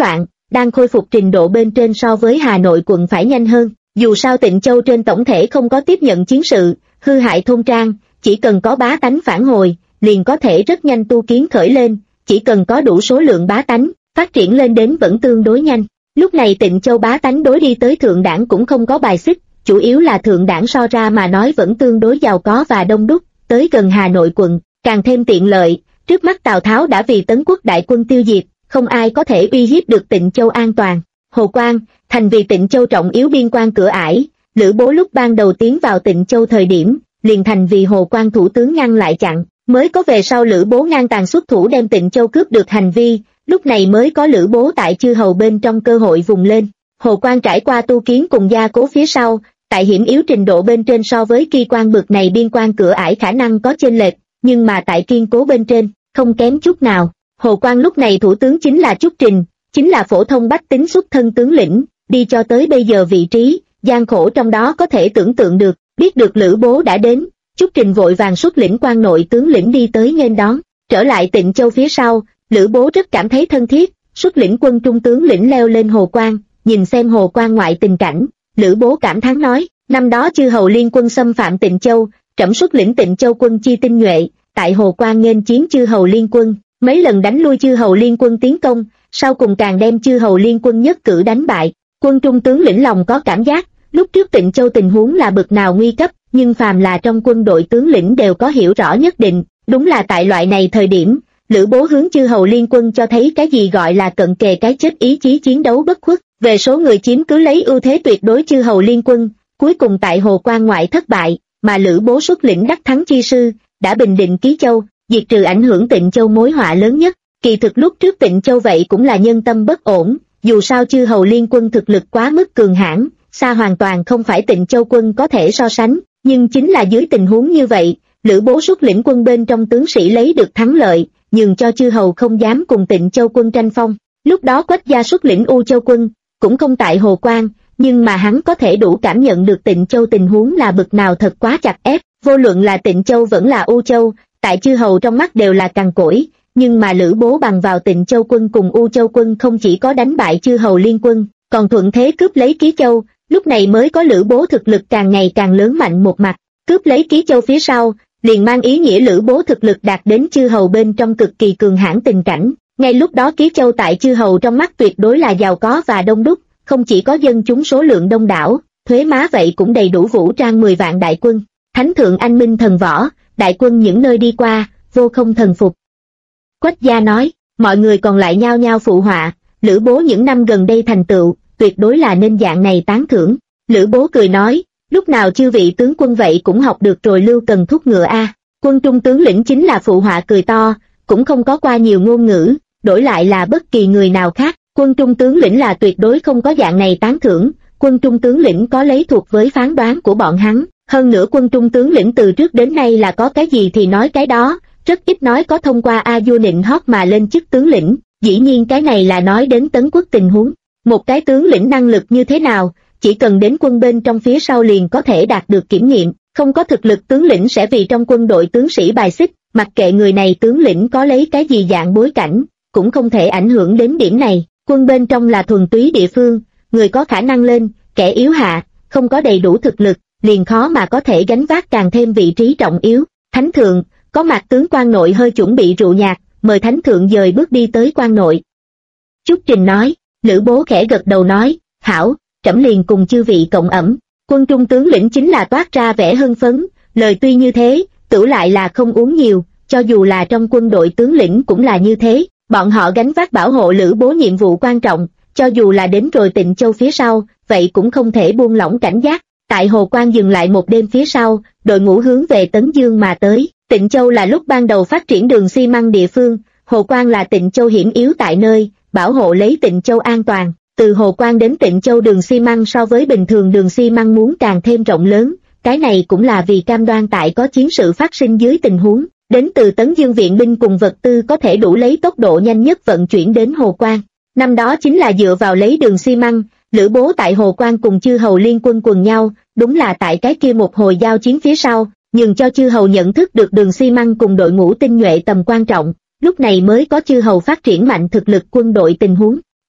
Speaker 1: đang khôi phục trình độ bên trên so với Hà Nội quận phải nhanh hơn. Dù sao Tịnh Châu trên tổng thể không có tiếp nhận chiến sự, hư hại thôn trang, chỉ cần có bá tánh phản hồi, liền có thể rất nhanh tu kiến khởi lên, chỉ cần có đủ số lượng bá tánh, phát triển lên đến vẫn tương đối nhanh. Lúc này Tịnh Châu bá tánh đối đi tới thượng đảng cũng không có bài xích, chủ yếu là thượng đảng so ra mà nói vẫn tương đối giàu có và đông đúc, tới gần Hà Nội quận, càng thêm tiện lợi. Trước mắt Tào Tháo đã vì Tấn Quốc đại quân tiêu diệt, không ai có thể uy hiếp được Tịnh Châu an toàn. Hồ Quan, thành vì Tịnh Châu trọng yếu biên quan cửa ải, Lữ Bố lúc ban đầu tiến vào Tịnh Châu thời điểm, liền thành vì Hồ Quan thủ tướng ngăn lại chặn, mới có về sau Lữ Bố ngang tàn xuất thủ đem Tịnh Châu cướp được hành vi, lúc này mới có Lữ Bố tại chư hầu bên trong cơ hội vùng lên. Hồ Quan trải qua tu kiến cùng gia cố phía sau, tại hiểm yếu trình độ bên trên so với Kỳ Quan bực này biên quan cửa ải khả năng có chênh lệch, nhưng mà tại kiên cố bên trên, không kém chút nào. Hồ Quan lúc này thủ tướng chính là Trúc Trình, chính là phổ thông bách tính xuất thân tướng lĩnh, đi cho tới bây giờ vị trí, gian khổ trong đó có thể tưởng tượng được, biết được Lữ Bố đã đến, Trúc Trình vội vàng xuất lĩnh quan nội tướng lĩnh đi tới nghênh đón, trở lại Tịnh Châu phía sau, Lữ Bố rất cảm thấy thân thiết, xuất lĩnh quân trung tướng lĩnh leo lên Hồ Quan, nhìn xem Hồ Quan ngoại tình cảnh, Lữ Bố cảm thán nói, năm đó chư hầu liên quân xâm phạm Tịnh Châu, trẫm xuất lĩnh Tịnh Châu quân chi tinh nhuệ, tại Hồ Quan nghênh chiến chư hầu liên quân, mấy lần đánh lui chư hầu liên quân tiến công, sau cùng càng đem chư hầu liên quân nhất cử đánh bại. Quân trung tướng lĩnh lòng có cảm giác, lúc trước Tịnh Châu tình huống là bực nào nguy cấp, nhưng phàm là trong quân đội tướng lĩnh đều có hiểu rõ nhất định, đúng là tại loại này thời điểm, Lữ Bố hướng chư hầu liên quân cho thấy cái gì gọi là cận kề cái chết ý chí chiến đấu bất khuất, về số người chiếm cứ lấy ưu thế tuyệt đối chư hầu liên quân, cuối cùng tại Hồ Quan ngoại thất bại, mà Lữ Bố xuất lĩnh đắc thắng chi sư, đã bình định Ký Châu, diệt trừ ảnh hưởng Tịnh Châu mối họa lớn nhất. Kỳ thực lúc trước Tịnh Châu vậy cũng là nhân tâm bất ổn, dù sao chư hầu liên quân thực lực quá mức cường hãn, xa hoàn toàn không phải Tịnh Châu quân có thể so sánh, nhưng chính là dưới tình huống như vậy, Lữ Bố xuất lĩnh quân bên trong tướng sĩ lấy được thắng lợi, nhường cho chư hầu không dám cùng Tịnh Châu quân tranh phong. Lúc đó Quách Gia xuất lĩnh U Châu quân, cũng không tại Hồ Quan, nhưng mà hắn có thể đủ cảm nhận được Tịnh Châu tình huống là bực nào thật quá chặt ép, vô luận là Tịnh Châu vẫn là U Châu, tại chư hầu trong mắt đều là cằn cỗi, nhưng mà Lữ Bố bằng vào Tịnh Châu quân cùng U Châu quân không chỉ có đánh bại chư hầu liên quân, còn thuận thế cướp lấy Ký Châu, lúc này mới có Lữ Bố thực lực càng ngày càng lớn mạnh một mặt, cướp lấy Ký Châu phía sau, liền mang ý nghĩa Lữ Bố thực lực đạt đến chư hầu bên trong cực kỳ cường hãn tình cảnh. Ngay lúc đó Ký Châu tại chư hầu trong mắt tuyệt đối là giàu có và đông đúc, không chỉ có dân chúng số lượng đông đảo, thuế má vậy cũng đầy đủ vũ trang 10 vạn đại quân. Thánh thượng anh minh thần võ, đại quân những nơi đi qua, vô không thần phục. Quách Gia nói, mọi người còn lại nhao nhao phụ họa, Lữ Bố những năm gần đây thành tựu, tuyệt đối là nên dạng này tán thưởng. Lữ Bố cười nói, lúc nào chư vị tướng quân vậy cũng học được rồi Lưu Cần thúc ngựa a. Quân trung tướng lĩnh chính là phụ họa cười to, cũng không có qua nhiều ngôn ngữ, đổi lại là bất kỳ người nào khác, quân trung tướng lĩnh là tuyệt đối không có dạng này tán thưởng, quân trung tướng lĩnh có lấy thuộc với phán đoán của bọn hắn, hơn nữa quân trung tướng lĩnh từ trước đến nay là có cái gì thì nói cái đó, rất ít nói có thông qua A vua nịnh hót mà lên chức tướng lĩnh, dĩ nhiên cái này là nói đến Tấn Quốc tình huống, một cái tướng lĩnh năng lực như thế nào, chỉ cần đến quân bên trong phía sau liền có thể đạt được kiểm nghiệm, không có thực lực tướng lĩnh sẽ vì trong quân đội tướng sĩ bài xích, mặc kệ người này tướng lĩnh có lấy cái gì dạng bối cảnh, cũng không thể ảnh hưởng đến điểm này, quân bên trong là thuần túy địa phương, người có khả năng lên, kẻ yếu hạ, không có đầy đủ thực lực, liền khó mà có thể gánh vác càng thêm vị trí trọng yếu. Thánh thượng, có mặt tướng quan nội hơi chuẩn bị rượu nhạt, mời thánh thượng dời bước đi tới quan nội. Trúc Trình nói, Lữ Bố khẽ gật đầu nói, hảo, trẫm liền cùng chư vị cộng ẩm. Quân trung tướng lĩnh chính là toát ra vẻ hưng phấn, lời tuy như thế, tửu lại là không uống nhiều, cho dù là trong quân đội tướng lĩnh cũng là như thế, bọn họ gánh vác bảo hộ Lữ Bố nhiệm vụ quan trọng, cho dù là đến rồi Tịnh Châu phía sau, vậy cũng không thể buông lỏng cảnh giác. Tại Hồ Quan dừng lại một đêm phía sau, đội ngũ hướng về Tấn Dương mà tới. Tịnh Châu là lúc ban đầu phát triển đường xi măng địa phương, Hồ Quan là Tịnh Châu hiểm yếu tại nơi, bảo hộ lấy Tịnh Châu an toàn. Từ Hồ Quan đến Tịnh Châu đường xi măng so với bình thường đường xi măng muốn càng thêm rộng lớn, cái này cũng là vì cam đoan tại có chiến sự phát sinh dưới tình huống, đến từ Tấn Dương viện binh cùng vật tư có thể đủ lấy tốc độ nhanh nhất vận chuyển đến Hồ Quan. Năm đó chính là dựa vào lấy đường xi măng, Lữ Bố tại Hồ Quan cùng chư hầu liên quân quần nhau, đúng là tại cái kia một hồi giao chiến phía sau, nhường cho chư hầu nhận thức được đường xi măng cùng đội ngũ tinh nhuệ tầm quan trọng, lúc này mới có chư hầu phát triển mạnh thực lực quân đội tình huống.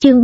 Speaker 1: Chương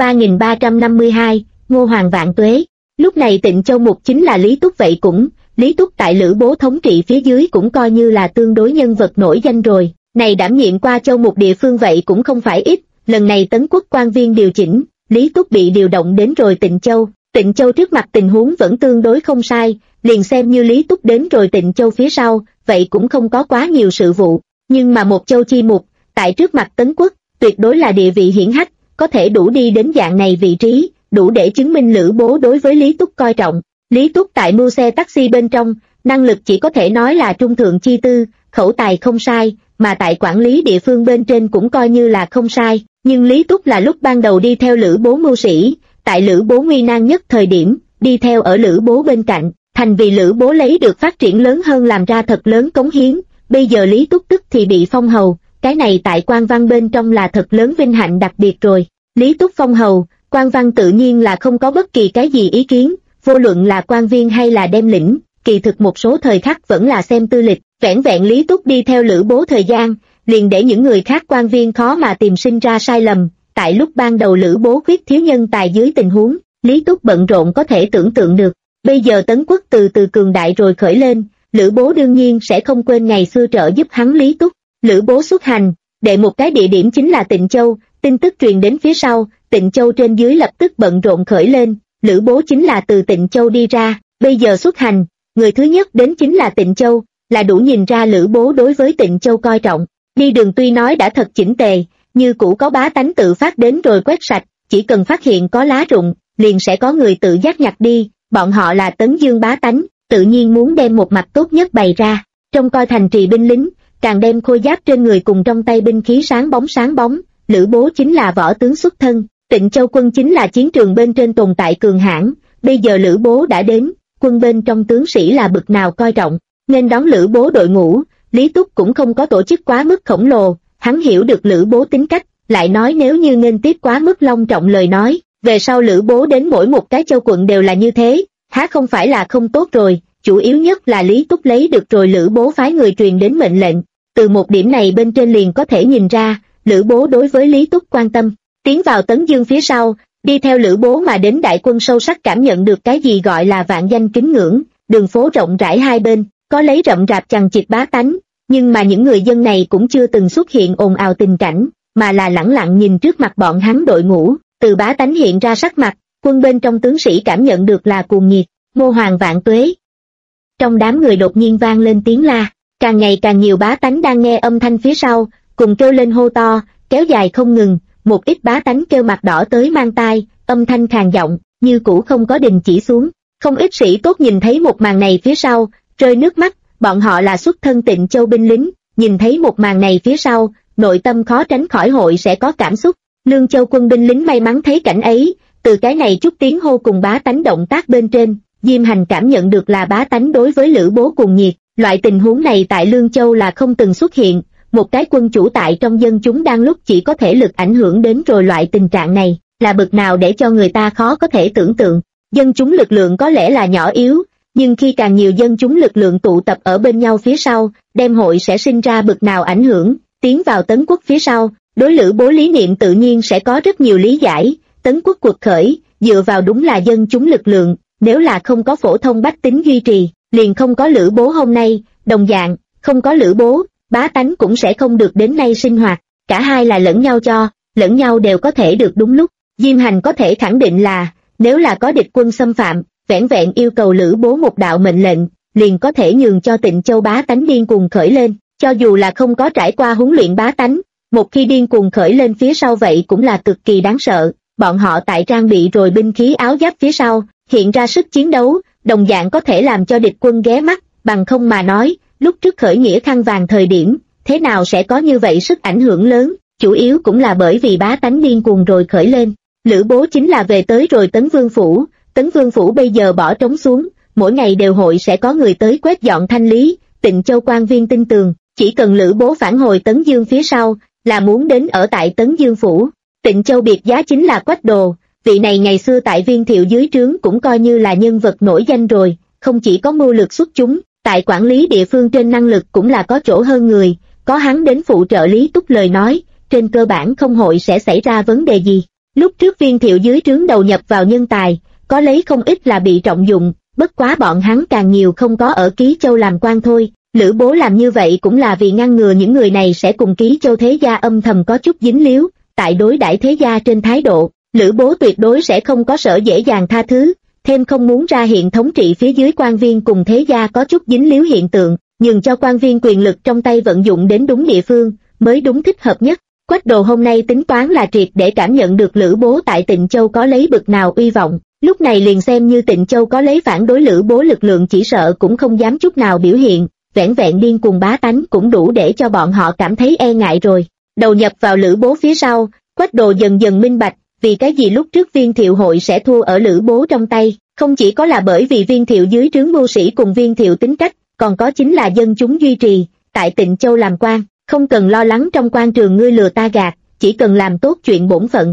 Speaker 1: 3352, Ngô Hoàng vạn tuế. Lúc này Tịnh Châu Mục chính là Lý Túc vậy cũng, Lý Túc tại Lữ Bố thống trị phía dưới cũng coi như là tương đối nhân vật nổi danh rồi, này đảm nhiệm qua Châu Mục địa phương vậy cũng không phải ít, lần này Tấn Quốc quan viên điều chỉnh, Lý Túc bị điều động đến rồi Tịnh Châu. Tịnh Châu trước mặt tình huống vẫn tương đối không sai, liền xem như Lý Túc đến rồi Tịnh Châu phía sau, vậy cũng không có quá nhiều sự vụ, nhưng mà một châu chi mục, tại trước mặt Tấn Quốc, tuyệt đối là địa vị hiển hách, có thể đủ đi đến dạng này vị trí, đủ để chứng minh Lữ Bố đối với Lý Túc coi trọng. Lý Túc tại mưu xe taxi bên trong, năng lực chỉ có thể nói là trung thượng chi tư, khẩu tài không sai, mà tại quản lý địa phương bên trên cũng coi như là không sai, nhưng Lý Túc là lúc ban đầu đi theo Lữ Bố mưu sĩ, tại Lữ Bố nguy nan nhất thời điểm, đi theo ở Lữ Bố bên cạnh, thành vì Lữ Bố lấy được phát triển lớn hơn làm ra thật lớn cống hiến, bây giờ Lý Túc tức thì bị phong hầu, cái này tại quan văn bên trong là thật lớn vinh hạnh đặc biệt rồi. Lý Túc phong hầu, quan văn tự nhiên là không có bất kỳ cái gì ý kiến, vô luận là quan viên hay là đem lĩnh, kỳ thực một số thời khắc vẫn là xem tư lịch, vẻn vẹn Lý Túc đi theo Lữ Bố thời gian, liền để những người khác quan viên khó mà tìm sinh ra sai lầm. Tại lúc ban đầu Lữ Bố khuyết thiếu nhân tài dưới tình huống, Lý Túc bận rộn có thể tưởng tượng được. Bây giờ Tấn Quốc từ từ cường đại rồi khởi lên, Lữ Bố đương nhiên sẽ không quên ngày xưa trợ giúp hắn Lý Túc. Lữ Bố xuất hành, đệ một cái địa điểm chính là Tịnh Châu, tin tức truyền đến phía sau, Tịnh Châu trên dưới lập tức bận rộn khởi lên, Lữ Bố chính là từ Tịnh Châu đi ra, bây giờ xuất hành, người thứ nhất đến chính là Tịnh Châu, là đủ nhìn ra Lữ Bố đối với Tịnh Châu coi trọng. Đi đường tuy nói đã thật chỉnh tề, như cũ có bá tánh tự phát đến rồi quét sạch, chỉ cần phát hiện có lá rụng, liền sẽ có người tự giác nhặt đi, bọn họ là Tấn Dương bá tánh, tự nhiên muốn đem một mặt tốt nhất bày ra, trông coi thành trì binh lính, càng đem khôi giáp trên người cùng trong tay binh khí sáng bóng, Lữ Bố chính là võ tướng xuất thân, Tịnh Châu quân chính là chiến trường bên trên tồn tại cường hãn, bây giờ Lữ Bố đã đến, quân bên trong tướng sĩ là bực nào coi trọng, nên đón Lữ Bố đội ngũ, Lý Túc cũng không có tổ chức quá mức khổng lồ, hắn hiểu được Lữ Bố tính cách, lại nói nếu như nghênh tiếp quá mức long trọng lời nói, về sau Lữ Bố đến mỗi một cái châu quận đều là như thế, há không phải là không tốt rồi, chủ yếu nhất là Lý Túc lấy được rồi Lữ Bố phái người truyền đến mệnh lệnh, từ một điểm này bên trên liền có thể nhìn ra, Lữ Bố đối với Lý Túc quan tâm. Tiến vào Tấn Dương phía sau, đi theo Lữ Bố mà đến đại quân sâu sắc cảm nhận được cái gì gọi là vạn danh kính ngưỡng, đường phố rộng rãi hai bên, có lấy rậm rạp chằng chịt bá tánh, nhưng mà những người dân này cũng chưa từng xuất hiện ồn ào tình cảnh, mà là lẳng lặng nhìn trước mặt bọn hắn đội ngũ, từ bá tánh hiện ra sắc mặt, quân bên trong tướng sĩ cảm nhận được là cuồng nhiệt, Ngô Hoàng vạn tuế. Trong đám người đột nhiên vang lên tiếng la, càng ngày càng nhiều bá tánh đang nghe âm thanh phía sau, cùng kêu lên hô to, kéo dài không ngừng, một ít bá tánh kêu mặt đỏ tới mang tai, âm thanh khàn giọng, như cũ không có đình chỉ xuống. Không ít sĩ tốt nhìn thấy một màn này phía sau, rơi nước mắt, bọn họ là xuất thân Tịnh Châu binh lính, nhìn thấy một màn này phía sau, nội tâm khó tránh khỏi hội sẽ có cảm xúc. Lương Châu quân binh lính may mắn thấy cảnh ấy, từ cái này chút tiếng hô cùng bá tánh động tác bên trên, Diêm Hành cảm nhận được là bá tánh đối với Lữ Bố cuồng nhiệt, loại tình huống này tại Lương Châu là không từng xuất hiện, một cái quân chủ tại trong dân chúng đang lúc chỉ có thể lực ảnh hưởng đến rồi loại tình trạng này, là bực nào để cho người ta khó có thể tưởng tượng. Dân chúng lực lượng có lẽ là nhỏ yếu, nhưng khi càng nhiều dân chúng lực lượng tụ tập ở bên nhau phía sau, đem hội sẽ sinh ra bực nào ảnh hưởng. Tiến vào Tấn Quốc phía sau, đối Lữ Bố lý niệm tự nhiên sẽ có rất nhiều lý giải. Tấn Quốc cuộc khởi, dựa vào đúng là dân chúng lực lượng, nếu là không có phổ thông bách tính duy trì, liền không có Lữ Bố hôm nay, đồng dạng, không có Lữ Bố, bá tánh cũng sẽ không được đến nay sinh hoạt, cả hai là lẫn nhau cho, lẫn nhau đều có thể được đúng lúc. Diêm Hành có thể khẳng định là, nếu là có địch quân xâm phạm, vẻn vẹn yêu cầu Lữ Bố một đạo mệnh lệnh, liền có thể nhường cho Tịnh Châu bá tánh điên cuồng khởi lên, cho dù là không có trải qua huấn luyện bá tánh, một khi điên cuồng khởi lên phía sau vậy cũng là cực kỳ đáng sợ. Bọn họ tại trang bị rồi binh khí áo giáp phía sau, hiện ra sức chiến đấu, đồng dạng có thể làm cho địch quân ghé mắt, bằng không mà nói, lúc trước khởi nghĩa khăn vàng thời điểm, thế nào sẽ có như vậy sức ảnh hưởng lớn, chủ yếu cũng là bởi vì bá tánh điên cuồng rồi khởi lên. Lữ Bố chính là về tới rồi Tấn Vương Phủ bây giờ bỏ trống xuống, mỗi ngày đều hội sẽ có người tới quét dọn thanh lý, Tịnh Châu quan viên tin tường, chỉ cần Lữ Bố phản hồi Tấn Dương phía sau, là muốn đến ở tại Tấn Dương Phủ. Tịnh Châu biệt giá chính là Quách Đồ, vị này ngày xưa tại Viên Thiệu dưới trướng cũng coi như là nhân vật nổi danh rồi, không chỉ có mưu lược xuất chúng, tại quản lý địa phương trên năng lực cũng là có chỗ hơn người, có hắn đến phụ trợ Lý Túc lời nói, trên cơ bản không hội sẽ xảy ra vấn đề gì. Lúc trước Viên Thiệu dưới trướng đầu nhập vào nhân tài, có lấy không ít là bị trọng dụng, bất quá bọn hắn càng nhiều không có ở Ký Châu làm quan thôi. Lữ Bố làm như vậy cũng là vì ngăn ngừa những người này sẽ cùng Ký Châu thế gia âm thầm có chút dính líu, tại đối đãi thế gia trên thái độ, Lữ Bố tuyệt đối sẽ không có sở dễ dàng tha thứ, thêm không muốn ra hiện thống trị phía dưới quan viên cùng thế gia có chút dính líu hiện tượng, nhường cho quan viên quyền lực trong tay vận dụng đến đúng địa phương, mới đúng thích hợp nhất. Quách Đồ hôm nay tính toán là triệt để cảm nhận được Lữ Bố tại Tịnh Châu có lấy bực nào uy vọng, lúc này liền xem như Tịnh Châu có lấy phản đối Lữ Bố lực lượng chỉ sợ cũng không dám chút nào biểu hiện, vẻn vẹn điên cuồng bá tánh cũng đủ để cho bọn họ cảm thấy e ngại rồi. Đầu nhập vào Lữ Bố phía sau, Quách Đồ dần dần minh bạch, vì cái gì lúc trước Viên Thiệu hội sẽ thua ở Lữ Bố trong tay, không chỉ có là bởi vì Viên Thiệu dưới trướng mưu sĩ cùng Viên Thiệu tính cách, còn có chính là dân chúng duy trì, tại Tịnh Châu làm quan, không cần lo lắng trong quan trường ngươi lừa ta gạt, chỉ cần làm tốt chuyện bổn phận.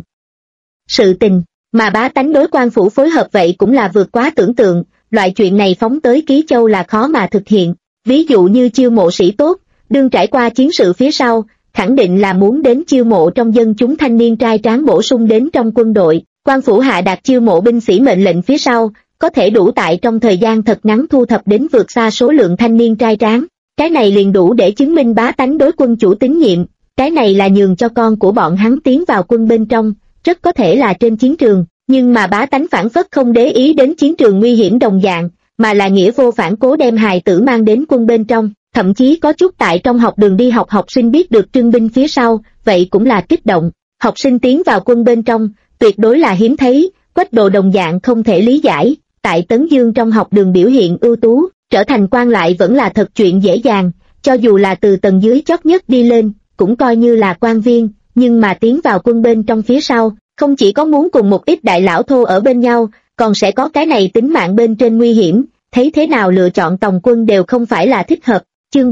Speaker 1: Sự tình, mà bá tánh đối quan phủ phối hợp vậy cũng là vượt quá tưởng tượng, loại chuyện này phóng tới Ký Châu là khó mà thực hiện, ví dụ như chiêu mộ sĩ tốt, đương trải qua chiến sự phía sau, khẳng định là muốn đến chiêu mộ trong dân chúng thanh niên trai tráng bổ sung đến trong quân đội, quan phủ hạ đạt chiêu mộ binh sĩ mệnh lệnh phía sau, có thể đủ tại trong thời gian thật ngắn thu thập đến vượt xa số lượng thanh niên trai tráng, cái này liền đủ để chứng minh bá tánh đối quân chủ tín nhiệm, cái này là nhường cho con của bọn hắn tiến vào quân bên trong, rất có thể là trên chiến trường, nhưng mà bá tánh phản phất không để ý đến chiến trường nguy hiểm đồng dạng, mà là nghĩa vô phản cố đem hài tử mang đến quân bên trong, thậm chí có chút tại trong học đường đi học học sinh biết được trưng binh phía sau, vậy cũng là kích động, học sinh tiến vào quân bên trong, tuyệt đối là hiếm thấy, Quách Đồ đồng dạng không thể lý giải, tại Tấn Dương trong học đường biểu hiện ưu tú, trở thành quan lại vẫn là thật chuyện dễ dàng, cho dù là từ tầng dưới chót nhất đi lên, cũng coi như là quan viên, nhưng mà tiến vào quân bên trong phía sau, không chỉ có muốn cùng một ít đại lão thô ở bên nhau, còn sẽ có cái này tính mạng bên trên nguy hiểm, thấy thế nào lựa chọn tòng quân đều không phải là thích hợp. Chương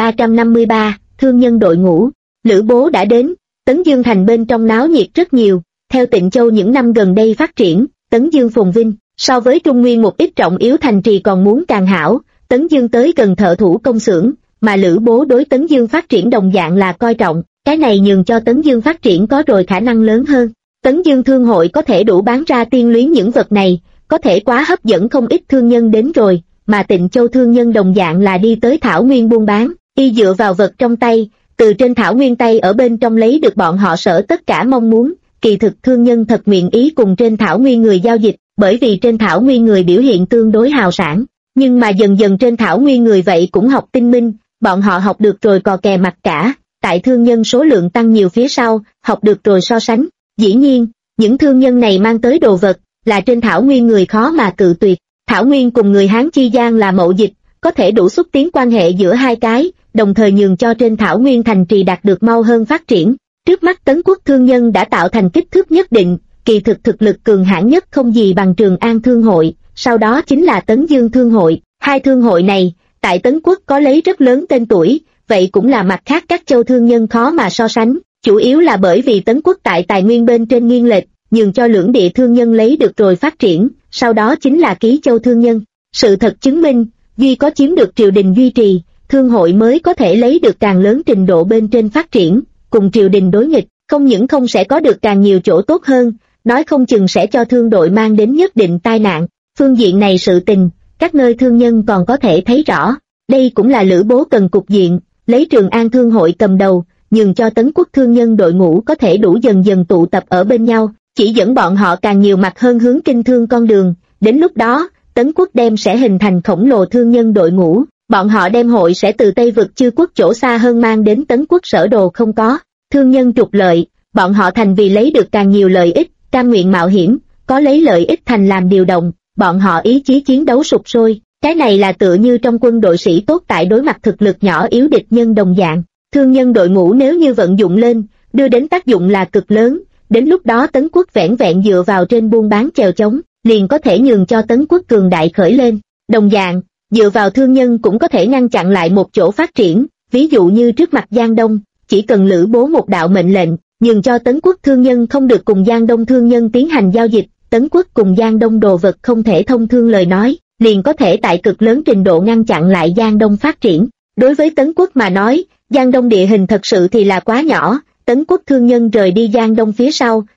Speaker 1: 3353, Thương nhân đội ngũ, Lữ Bố đã đến, Tấn Dương thành bên trong náo nhiệt rất nhiều, theo Tịnh Châu những năm gần đây phát triển, Tấn Dương phồn vinh, so với Trung Nguyên một ít trọng yếu thành trì còn muốn càng hảo, Tấn Dương tới gần thợ thủ công xưởng, mà Lữ Bố đối Tấn Dương phát triển đồng dạng là coi trọng, cái này nhường cho Tấn Dương phát triển có rồi khả năng lớn hơn. Tấn Dương thương hội có thể đủ bán ra tiên luyến những vật này, có thể quá hấp dẫn không ít thương nhân đến rồi, mà Tịnh Châu thương nhân đồng dạng là đi tới thảo nguyên buôn bán, y dựa vào vật trong tay, từ trên thảo nguyên tay ở bên trong lấy được bọn họ sở tất cả mong muốn, kỳ thực thương nhân thật nguyện ý cùng trên thảo nguyên người giao dịch, bởi vì trên thảo nguyên người biểu hiện tương đối hào sản, nhưng mà dần dần trên thảo nguyên người vậy cũng học tinh minh, bọn họ học được rồi cò kè mặc cả, tại thương nhân số lượng tăng nhiều phía sau, học được rồi so sánh, dĩ nhiên, những thương nhân này mang tới đồ vật, là trên thảo nguyên người khó mà cự tuyệt. Thảo Nguyên cùng người Hán chi gian là mậu dịch, có thể đủ xúc tiến quan hệ giữa hai cái, đồng thời nhường cho trên Thảo Nguyên thành trì đạt được mau hơn phát triển. Trước mắt Tấn Quốc thương nhân đã tạo thành kích thước nhất định, kỳ thực thực lực cường hãn nhất không gì bằng Trường An Thương hội, sau đó chính là Tấn Dương Thương hội. Hai thương hội này, tại Tấn Quốc có lấy rất lớn tên tuổi, vậy cũng là mặt khác các châu thương nhân khó mà so sánh, chủ yếu là bởi vì Tấn Quốc tại tài nguyên bên trên nghiêng lệch, nhường cho lưỡng địa thương nhân lấy được rồi phát triển, sau đó chính là Ký Châu thương nhân. Sự thật chứng minh, duy có chiếm được triều đình duy trì, thương hội mới có thể lấy được càng lớn trình độ bên trên phát triển, cùng triều đình đối nghịch, không những không sẽ có được càng nhiều chỗ tốt hơn, nói không chừng sẽ cho thương đội mang đến nhất định tai nạn. Phương diện này sự tình, các nơi thương nhân còn có thể thấy rõ, đây cũng là Lữ Bố cần cục diện, lấy Trường An Thương hội cầm đầu, nhường cho Tấn Quốc thương nhân đội ngũ có thể đủ dần dần tụ tập ở bên nhau, chỉ dẫn bọn họ càng nhiều mặt hơn hướng kinh thương con đường, đến lúc đó, Tấn Quốc đem sẽ hình thành khổng lồ thương nhân đội ngũ, bọn họ đem hội sẽ từ Tây vực chư quốc chỗ xa hơn mang đến Tấn Quốc sở đồ không có, thương nhân trục lợi, bọn họ thành vì lấy được càng nhiều lợi ích, cam nguyện mạo hiểm, có lấy lợi ích thành làm điều động, bọn họ ý chí chiến đấu sục sôi, cái này là tựa như trong quân đội sĩ tốt tại đối mặt thực lực nhỏ yếu địch nhân đồng dạng, thương nhân đội ngũ nếu như vận dụng lên, đưa đến tác dụng là cực lớn. Đến lúc đó Tấn Quốc vẻn vẹn dựa vào trên buôn bán chèo chống, liền có thể nhường cho Tấn Quốc cường đại khởi lên. Đồng dạng, dựa vào thương nhân cũng có thể ngăn chặn lại một chỗ phát triển, ví dụ như trước mặt Giang Đông, chỉ cần Lữ Bố một đạo mệnh lệnh, nhường cho Tấn Quốc thương nhân không được cùng Giang Đông thương nhân tiến hành giao dịch, Tấn Quốc cùng Giang Đông đồ vật không thể thông thương lời nói, liền có thể tại cực lớn trình độ ngăn chặn lại Giang Đông phát triển. Đối với Tấn Quốc mà nói, Giang Đông địa hình thật sự thì là quá nhỏ, Tấn Quốc thương nhân rời đi Giang Đông phía sau,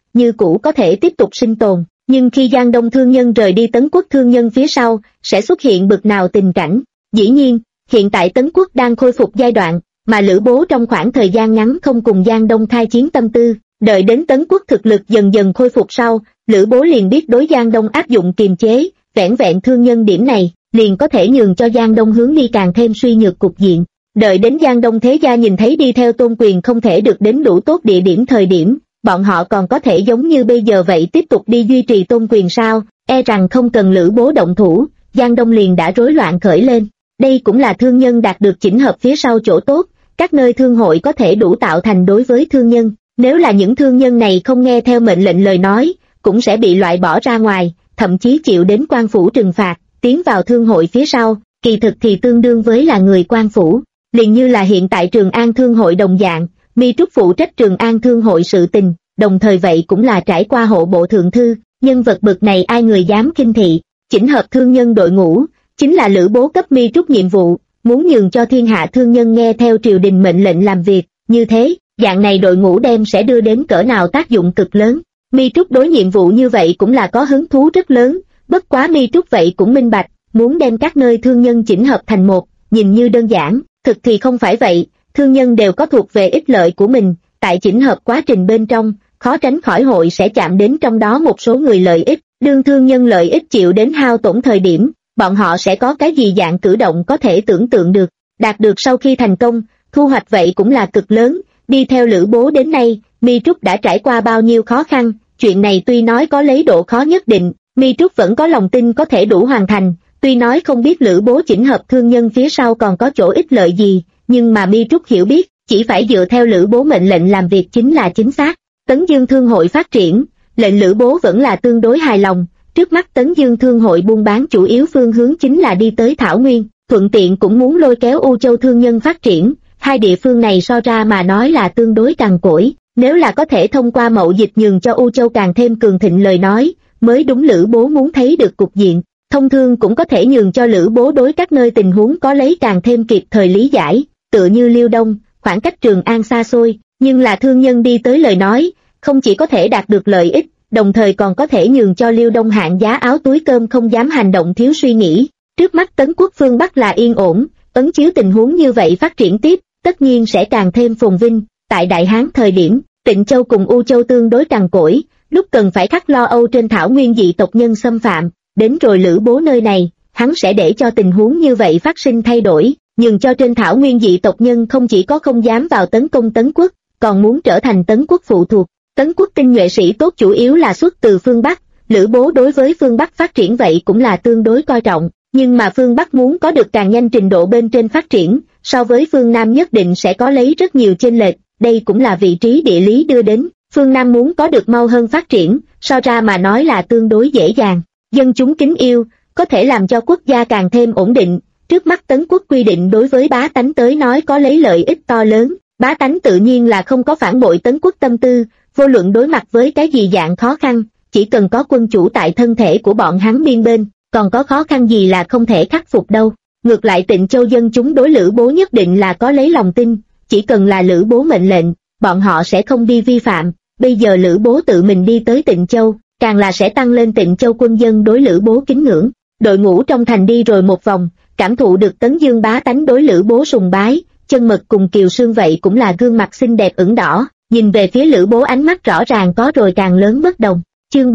Speaker 1: như cũ có thể tiếp tục sinh tồn. Nhưng khi Giang Đông thương nhân rời đi Tấn Quốc thương nhân phía sau, sẽ xuất hiện bực nào tình cảnh? Dĩ nhiên, hiện tại Tấn Quốc đang khôi phục giai đoạn, mà Lữ Bố trong khoảng thời gian ngắn không cùng Giang Đông khai chiến tâm tư, đợi đến Tấn Quốc thực lực dần dần khôi phục sau, Lữ Bố liền biết đối Giang Đông áp dụng kiềm chế, vẻn vẹn thương nhân điểm này, liền có thể nhường cho Giang Đông hướng đi càng thêm suy nhược cục diện. Đợi đến Giang Đông thế gia nhìn thấy đi theo Tôn Quyền không thể được đến đủ tốt địa điểm thời điểm, bọn họ còn có thể giống như bây giờ vậy tiếp tục đi duy trì Tôn Quyền sao? E rằng không cần Lữ Bố động thủ, Giang Đông liền đã rối loạn khởi lên. Đây cũng là thương nhân đạt được chỉnh hợp phía sau chỗ tốt, các nơi thương hội có thể đủ tạo thành đối với thương nhân. Nếu là những thương nhân này không nghe theo mệnh lệnh lời nói, cũng sẽ bị loại bỏ ra ngoài, thậm chí chịu đến quan phủ trừng phạt, tiến vào thương hội phía sau, kỳ thực thì tương đương với là người quan phủ. Liền như là hiện tại Trường An Thương hội đồng dạng, Mi Trúc phụ trách Trường An Thương hội sự tình, đồng thời vậy cũng là trải qua hộ bộ thượng thư, nhân vật bậc này ai người dám khinh thị. Chỉnh hợp thương nhân đội ngũ, chính là Lữ Bố cấp Mi Trúc nhiệm vụ, muốn nhường cho thiên hạ thương nhân nghe theo triều đình mệnh lệnh làm việc, như thế, dạng này đội ngũ đem sẽ đưa đến cỡ nào tác dụng cực lớn. Mi Trúc đối nhiệm vụ như vậy cũng là có hứng thú rất lớn, bất quá Mi Trúc vậy cũng minh bạch, muốn đem các nơi thương nhân chỉnh hợp thành một, nhìn như đơn giản, thực thì không phải vậy, thương nhân đều có thuộc về ích lợi của mình, tại chỉnh hợp quá trình bên trong, khó tránh khỏi hội sẽ chạm đến trong đó một số người lợi ích, đương thương nhân lợi ích chịu đến hao tổn thời điểm, bọn họ sẽ có cái gì dạng cử động có thể tưởng tượng được, đạt được sau khi thành công, thu hoạch vậy cũng là cực lớn. Đi theo Lữ Bố đến nay, Mi Trúc đã trải qua bao nhiêu khó khăn, chuyện này tuy nói có lấy độ khó nhất định, Mi Trúc vẫn có lòng tin có thể đủ hoàn thành, tuy nói không biết Lữ Bố chỉnh hợp thương nhân phía sau còn có chỗ ích lợi gì, nhưng mà Mi Trúc hiểu biết, chỉ phải dựa theo Lữ Bố mệnh lệnh làm việc chính là chính xác. Tấn Dương Thương hội phát triển, lệnh Lữ Bố vẫn là tương đối hài lòng, trước mắt Tấn Dương Thương hội buôn bán chủ yếu phương hướng chính là đi tới Thảo Nguyên, thuận tiện cũng muốn lôi kéo U Châu thương nhân phát triển. Hai địa phương này so ra mà nói là tương đối cằn cỗi, nếu là có thể thông qua mậu dịch nhường cho U Châu càng thêm cường thịnh lời nói, mới đúng Lữ Bố muốn thấy được cục diện. Thông thương cũng có thể nhường cho Lữ Bố đối các nơi tình huống có lấy càng thêm kịp thời lý giải, tựa như Liêu Đông, khoảng cách Trường An xa xôi, nhưng là thương nhân đi tới lời nói, không chỉ có thể đạt được lợi ích, đồng thời còn có thể nhường cho Liêu Đông hạng giá áo túi cơm không dám hành động thiếu suy nghĩ. Trước mắt Tấn Quốc phương Bắc là yên ổn, ấn chiếu tình huống như vậy phát triển tiếp, tất nhiên sẽ càng thêm phồn vinh. Tại Đại Hán thời điểm, Tịnh Châu cùng U Châu tương đối cằn cỗi, lúc cần phải khắc lo âu trên thảo nguyên dị tộc nhân xâm phạm, đến rồi Lữ Bố nơi này, hắn sẽ để cho tình huống như vậy phát sinh thay đổi, nhường cho trên thảo nguyên dị tộc nhân không chỉ có không dám vào tấn công Tấn Quốc, còn muốn trở thành Tấn Quốc phụ thuộc. Tấn Quốc tinh nhuệ sĩ tốt chủ yếu là xuất từ phương Bắc, Lữ Bố đối với phương Bắc phát triển vậy cũng là tương đối coi trọng, nhưng mà phương Bắc muốn có được càng nhanh trình độ bên trên phát triển, so với phương Nam nhất định sẽ có lấy rất nhiều chênh lệch, đây cũng là vị trí địa lý đưa đến, phương Nam muốn có được mau hơn phát triển, so ra mà nói là tương đối dễ dàng. Dân chúng kính yêu, có thể làm cho quốc gia càng thêm ổn định, trước mắt Tấn Quốc quy định đối với bá tánh tới nói có lấy lợi ích to lớn, bá tánh tự nhiên là không có phản bội Tấn Quốc tâm tư, vô luận đối mặt với cái gì dạng khó khăn, chỉ cần có quân chủ tại thân thể của bọn hắn biên bên, còn có khó khăn gì là không thể khắc phục đâu. Ngược lại Tịnh Châu dân chúng đối Lữ Bố nhất định là có lấy lòng tin, chỉ cần là Lữ Bố mệnh lệnh, bọn họ sẽ không đi vi phạm. Bây giờ Lữ Bố tự mình đi tới Tịnh Châu, càng là sẽ tăng lên Tịnh Châu quân dân đối Lữ Bố kính ngưỡng. Đội ngũ trong thành đi rồi một vòng, cảm thụ được Tấn Dương bá tánh đối Lữ Bố sùng bái, Chân Mật cùng Kiều Sương vậy cũng là gương mặt xinh đẹp ửng đỏ, nhìn về phía Lữ Bố ánh mắt rõ ràng có rồi càng lớn bất đồng. Chương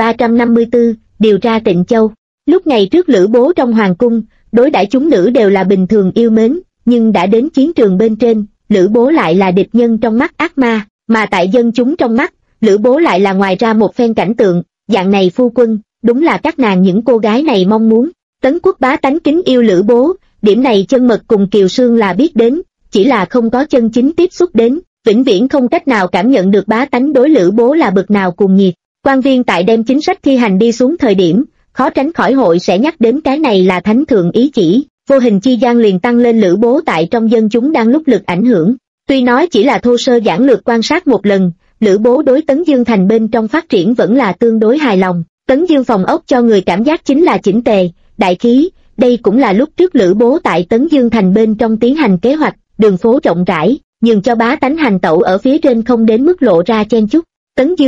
Speaker 1: 3354, điều tra Tịnh Châu. Lúc ngày trước Lữ Bố trong hoàng cung, đối đãi chúng nữ đều là bình thường yêu mến, nhưng đã đến chiến trường bên trên, Lữ Bố lại là địch nhân trong mắt ác ma, mà tại dân chúng trong mắt, Lữ Bố lại là ngoài ra một phen cảnh tượng, dạng này phu quân, đúng là các nàng những cô gái này mong muốn. Tấn Quốc bá tánh kính yêu Lữ Bố, điểm này Chân Mật cùng Kiều Sương là biết đến, chỉ là không có chân chính tiếp xúc đến, vĩnh viễn không cách nào cảm nhận được bá tánh đối Lữ Bố là bực nào cuồng nhiệt. Quan viên tại đem chính sách thi hành đi xuống thời điểm, khó tránh khỏi hội sẽ nhắc đến cái này là thánh thượng ý chỉ, vô hình chi gian liền tăng lên Lữ Bố tại trong dân chúng đang lúc lực ảnh hưởng. Tuy nói chỉ là thô sơ giản lược quan sát một lần, Lữ Bố đối Tấn Dương thành bên trong phát triển vẫn là tương đối hài lòng. Tấn Dương phòng ốc cho người cảm giác chính là chỉnh tề, đại khí, đây cũng là lúc trước Lữ Bố tại Tấn Dương thành bên trong tiến hành kế hoạch, đường phố rộng rãi, nhường cho bá tánh hành tẩu ở phía trên không đến mức lộ ra chen chúc. Tấn Dương,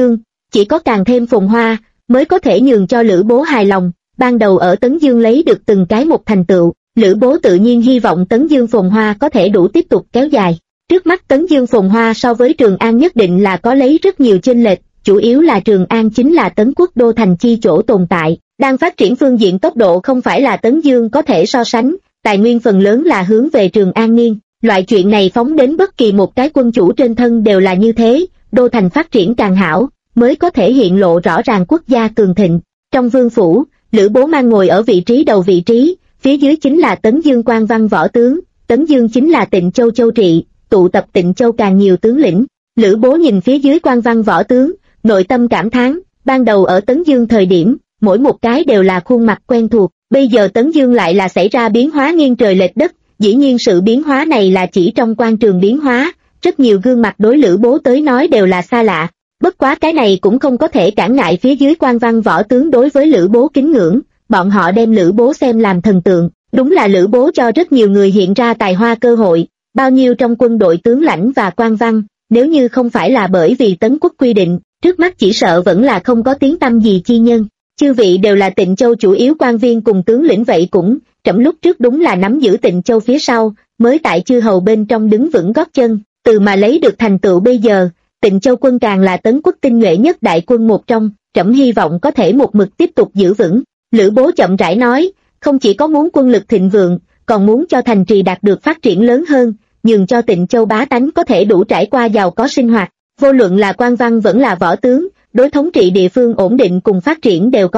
Speaker 1: chỉ có càng thêm phồn hoa, mới có thể nhường cho Lữ Bố hài lòng. Ban đầu ở Tấn Dương lấy được từng cái một thành tựu, Lữ Bố tự nhiên hy vọng Tấn Dương phồn hoa có thể đủ tiếp tục kéo dài. Trước mắt Tấn Dương phồn hoa so với Trường An nhất định là có lấy rất nhiều chênh lệch, chủ yếu là Trường An chính là Tấn Quốc đô thành chi chỗ tồn tại, đang phát triển phương diện tốc độ không phải là Tấn Dương có thể so sánh, tài nguyên phần lớn là hướng về Trường An nghiêng. Loại chuyện này phóng đến bất kỳ một cái quân chủ trên thân đều là như thế, đô thành phát triển càng hảo, mới có thể hiện lộ rõ ràng quốc gia cường thịnh. Trong vương phủ, Lữ Bố mang ngồi ở vị trí đầu vị trí, phía dưới chính là Tấn Dương quan văn võ tướng, Tấn Dương chính là Tịnh Châu châu trị, tụ tập Tịnh Châu càng nhiều tướng lĩnh. Lữ Bố nhìn phía dưới quan văn võ tướng, nội tâm cảm thán, ban đầu ở Tấn Dương thời điểm, mỗi một cái đều là khuôn mặt quen thuộc, bây giờ Tấn Dương lại là xảy ra biến hóa nghiêng trời lệch đất, dĩ nhiên sự biến hóa này là chỉ trong quan trường biến hóa, rất nhiều gương mặt đối Lữ Bố tới nói đều là xa lạ. Bất quá cái này cũng không có thể cản ngại phía dưới quan văn võ tướng đối với Lữ Bố kính ngưỡng, bọn họ đem Lữ Bố xem làm thần tượng, đúng là Lữ Bố cho rất nhiều người hiện ra tài hoa cơ hội, bao nhiêu trong quân đội tướng lãnh và quan văn, nếu như không phải là bởi vì Tấn Quốc quy định, trước mắt chỉ sợ vẫn là không có tiếng tăm gì chi nhân. Chư vị đều là Tịnh Châu chủ yếu quan viên cùng tướng lĩnh vậy cũng, trẫm lúc trước đúng là nắm giữ Tịnh Châu phía sau, mới tại chư hầu bên trong đứng vững gót chân, từ mà lấy được thành tựu bây giờ. Tịnh Châu quân càng là Tấn Quốc tinh nhuệ nhất đại quân một trong, trẫm hy vọng có thể một mực tiếp tục giữ vững. Lữ Bố chậm rãi nói, không chỉ có muốn quân lực thịnh vượng, còn muốn cho thành trì đạt được phát triển lớn hơn, nhường cho Tịnh Châu bá tánh có thể đủ trải qua giàu có sinh hoạt. Vô luận là quan văn vẫn là võ tướng, đối thống trị địa phương ổn định cùng phát triển đều có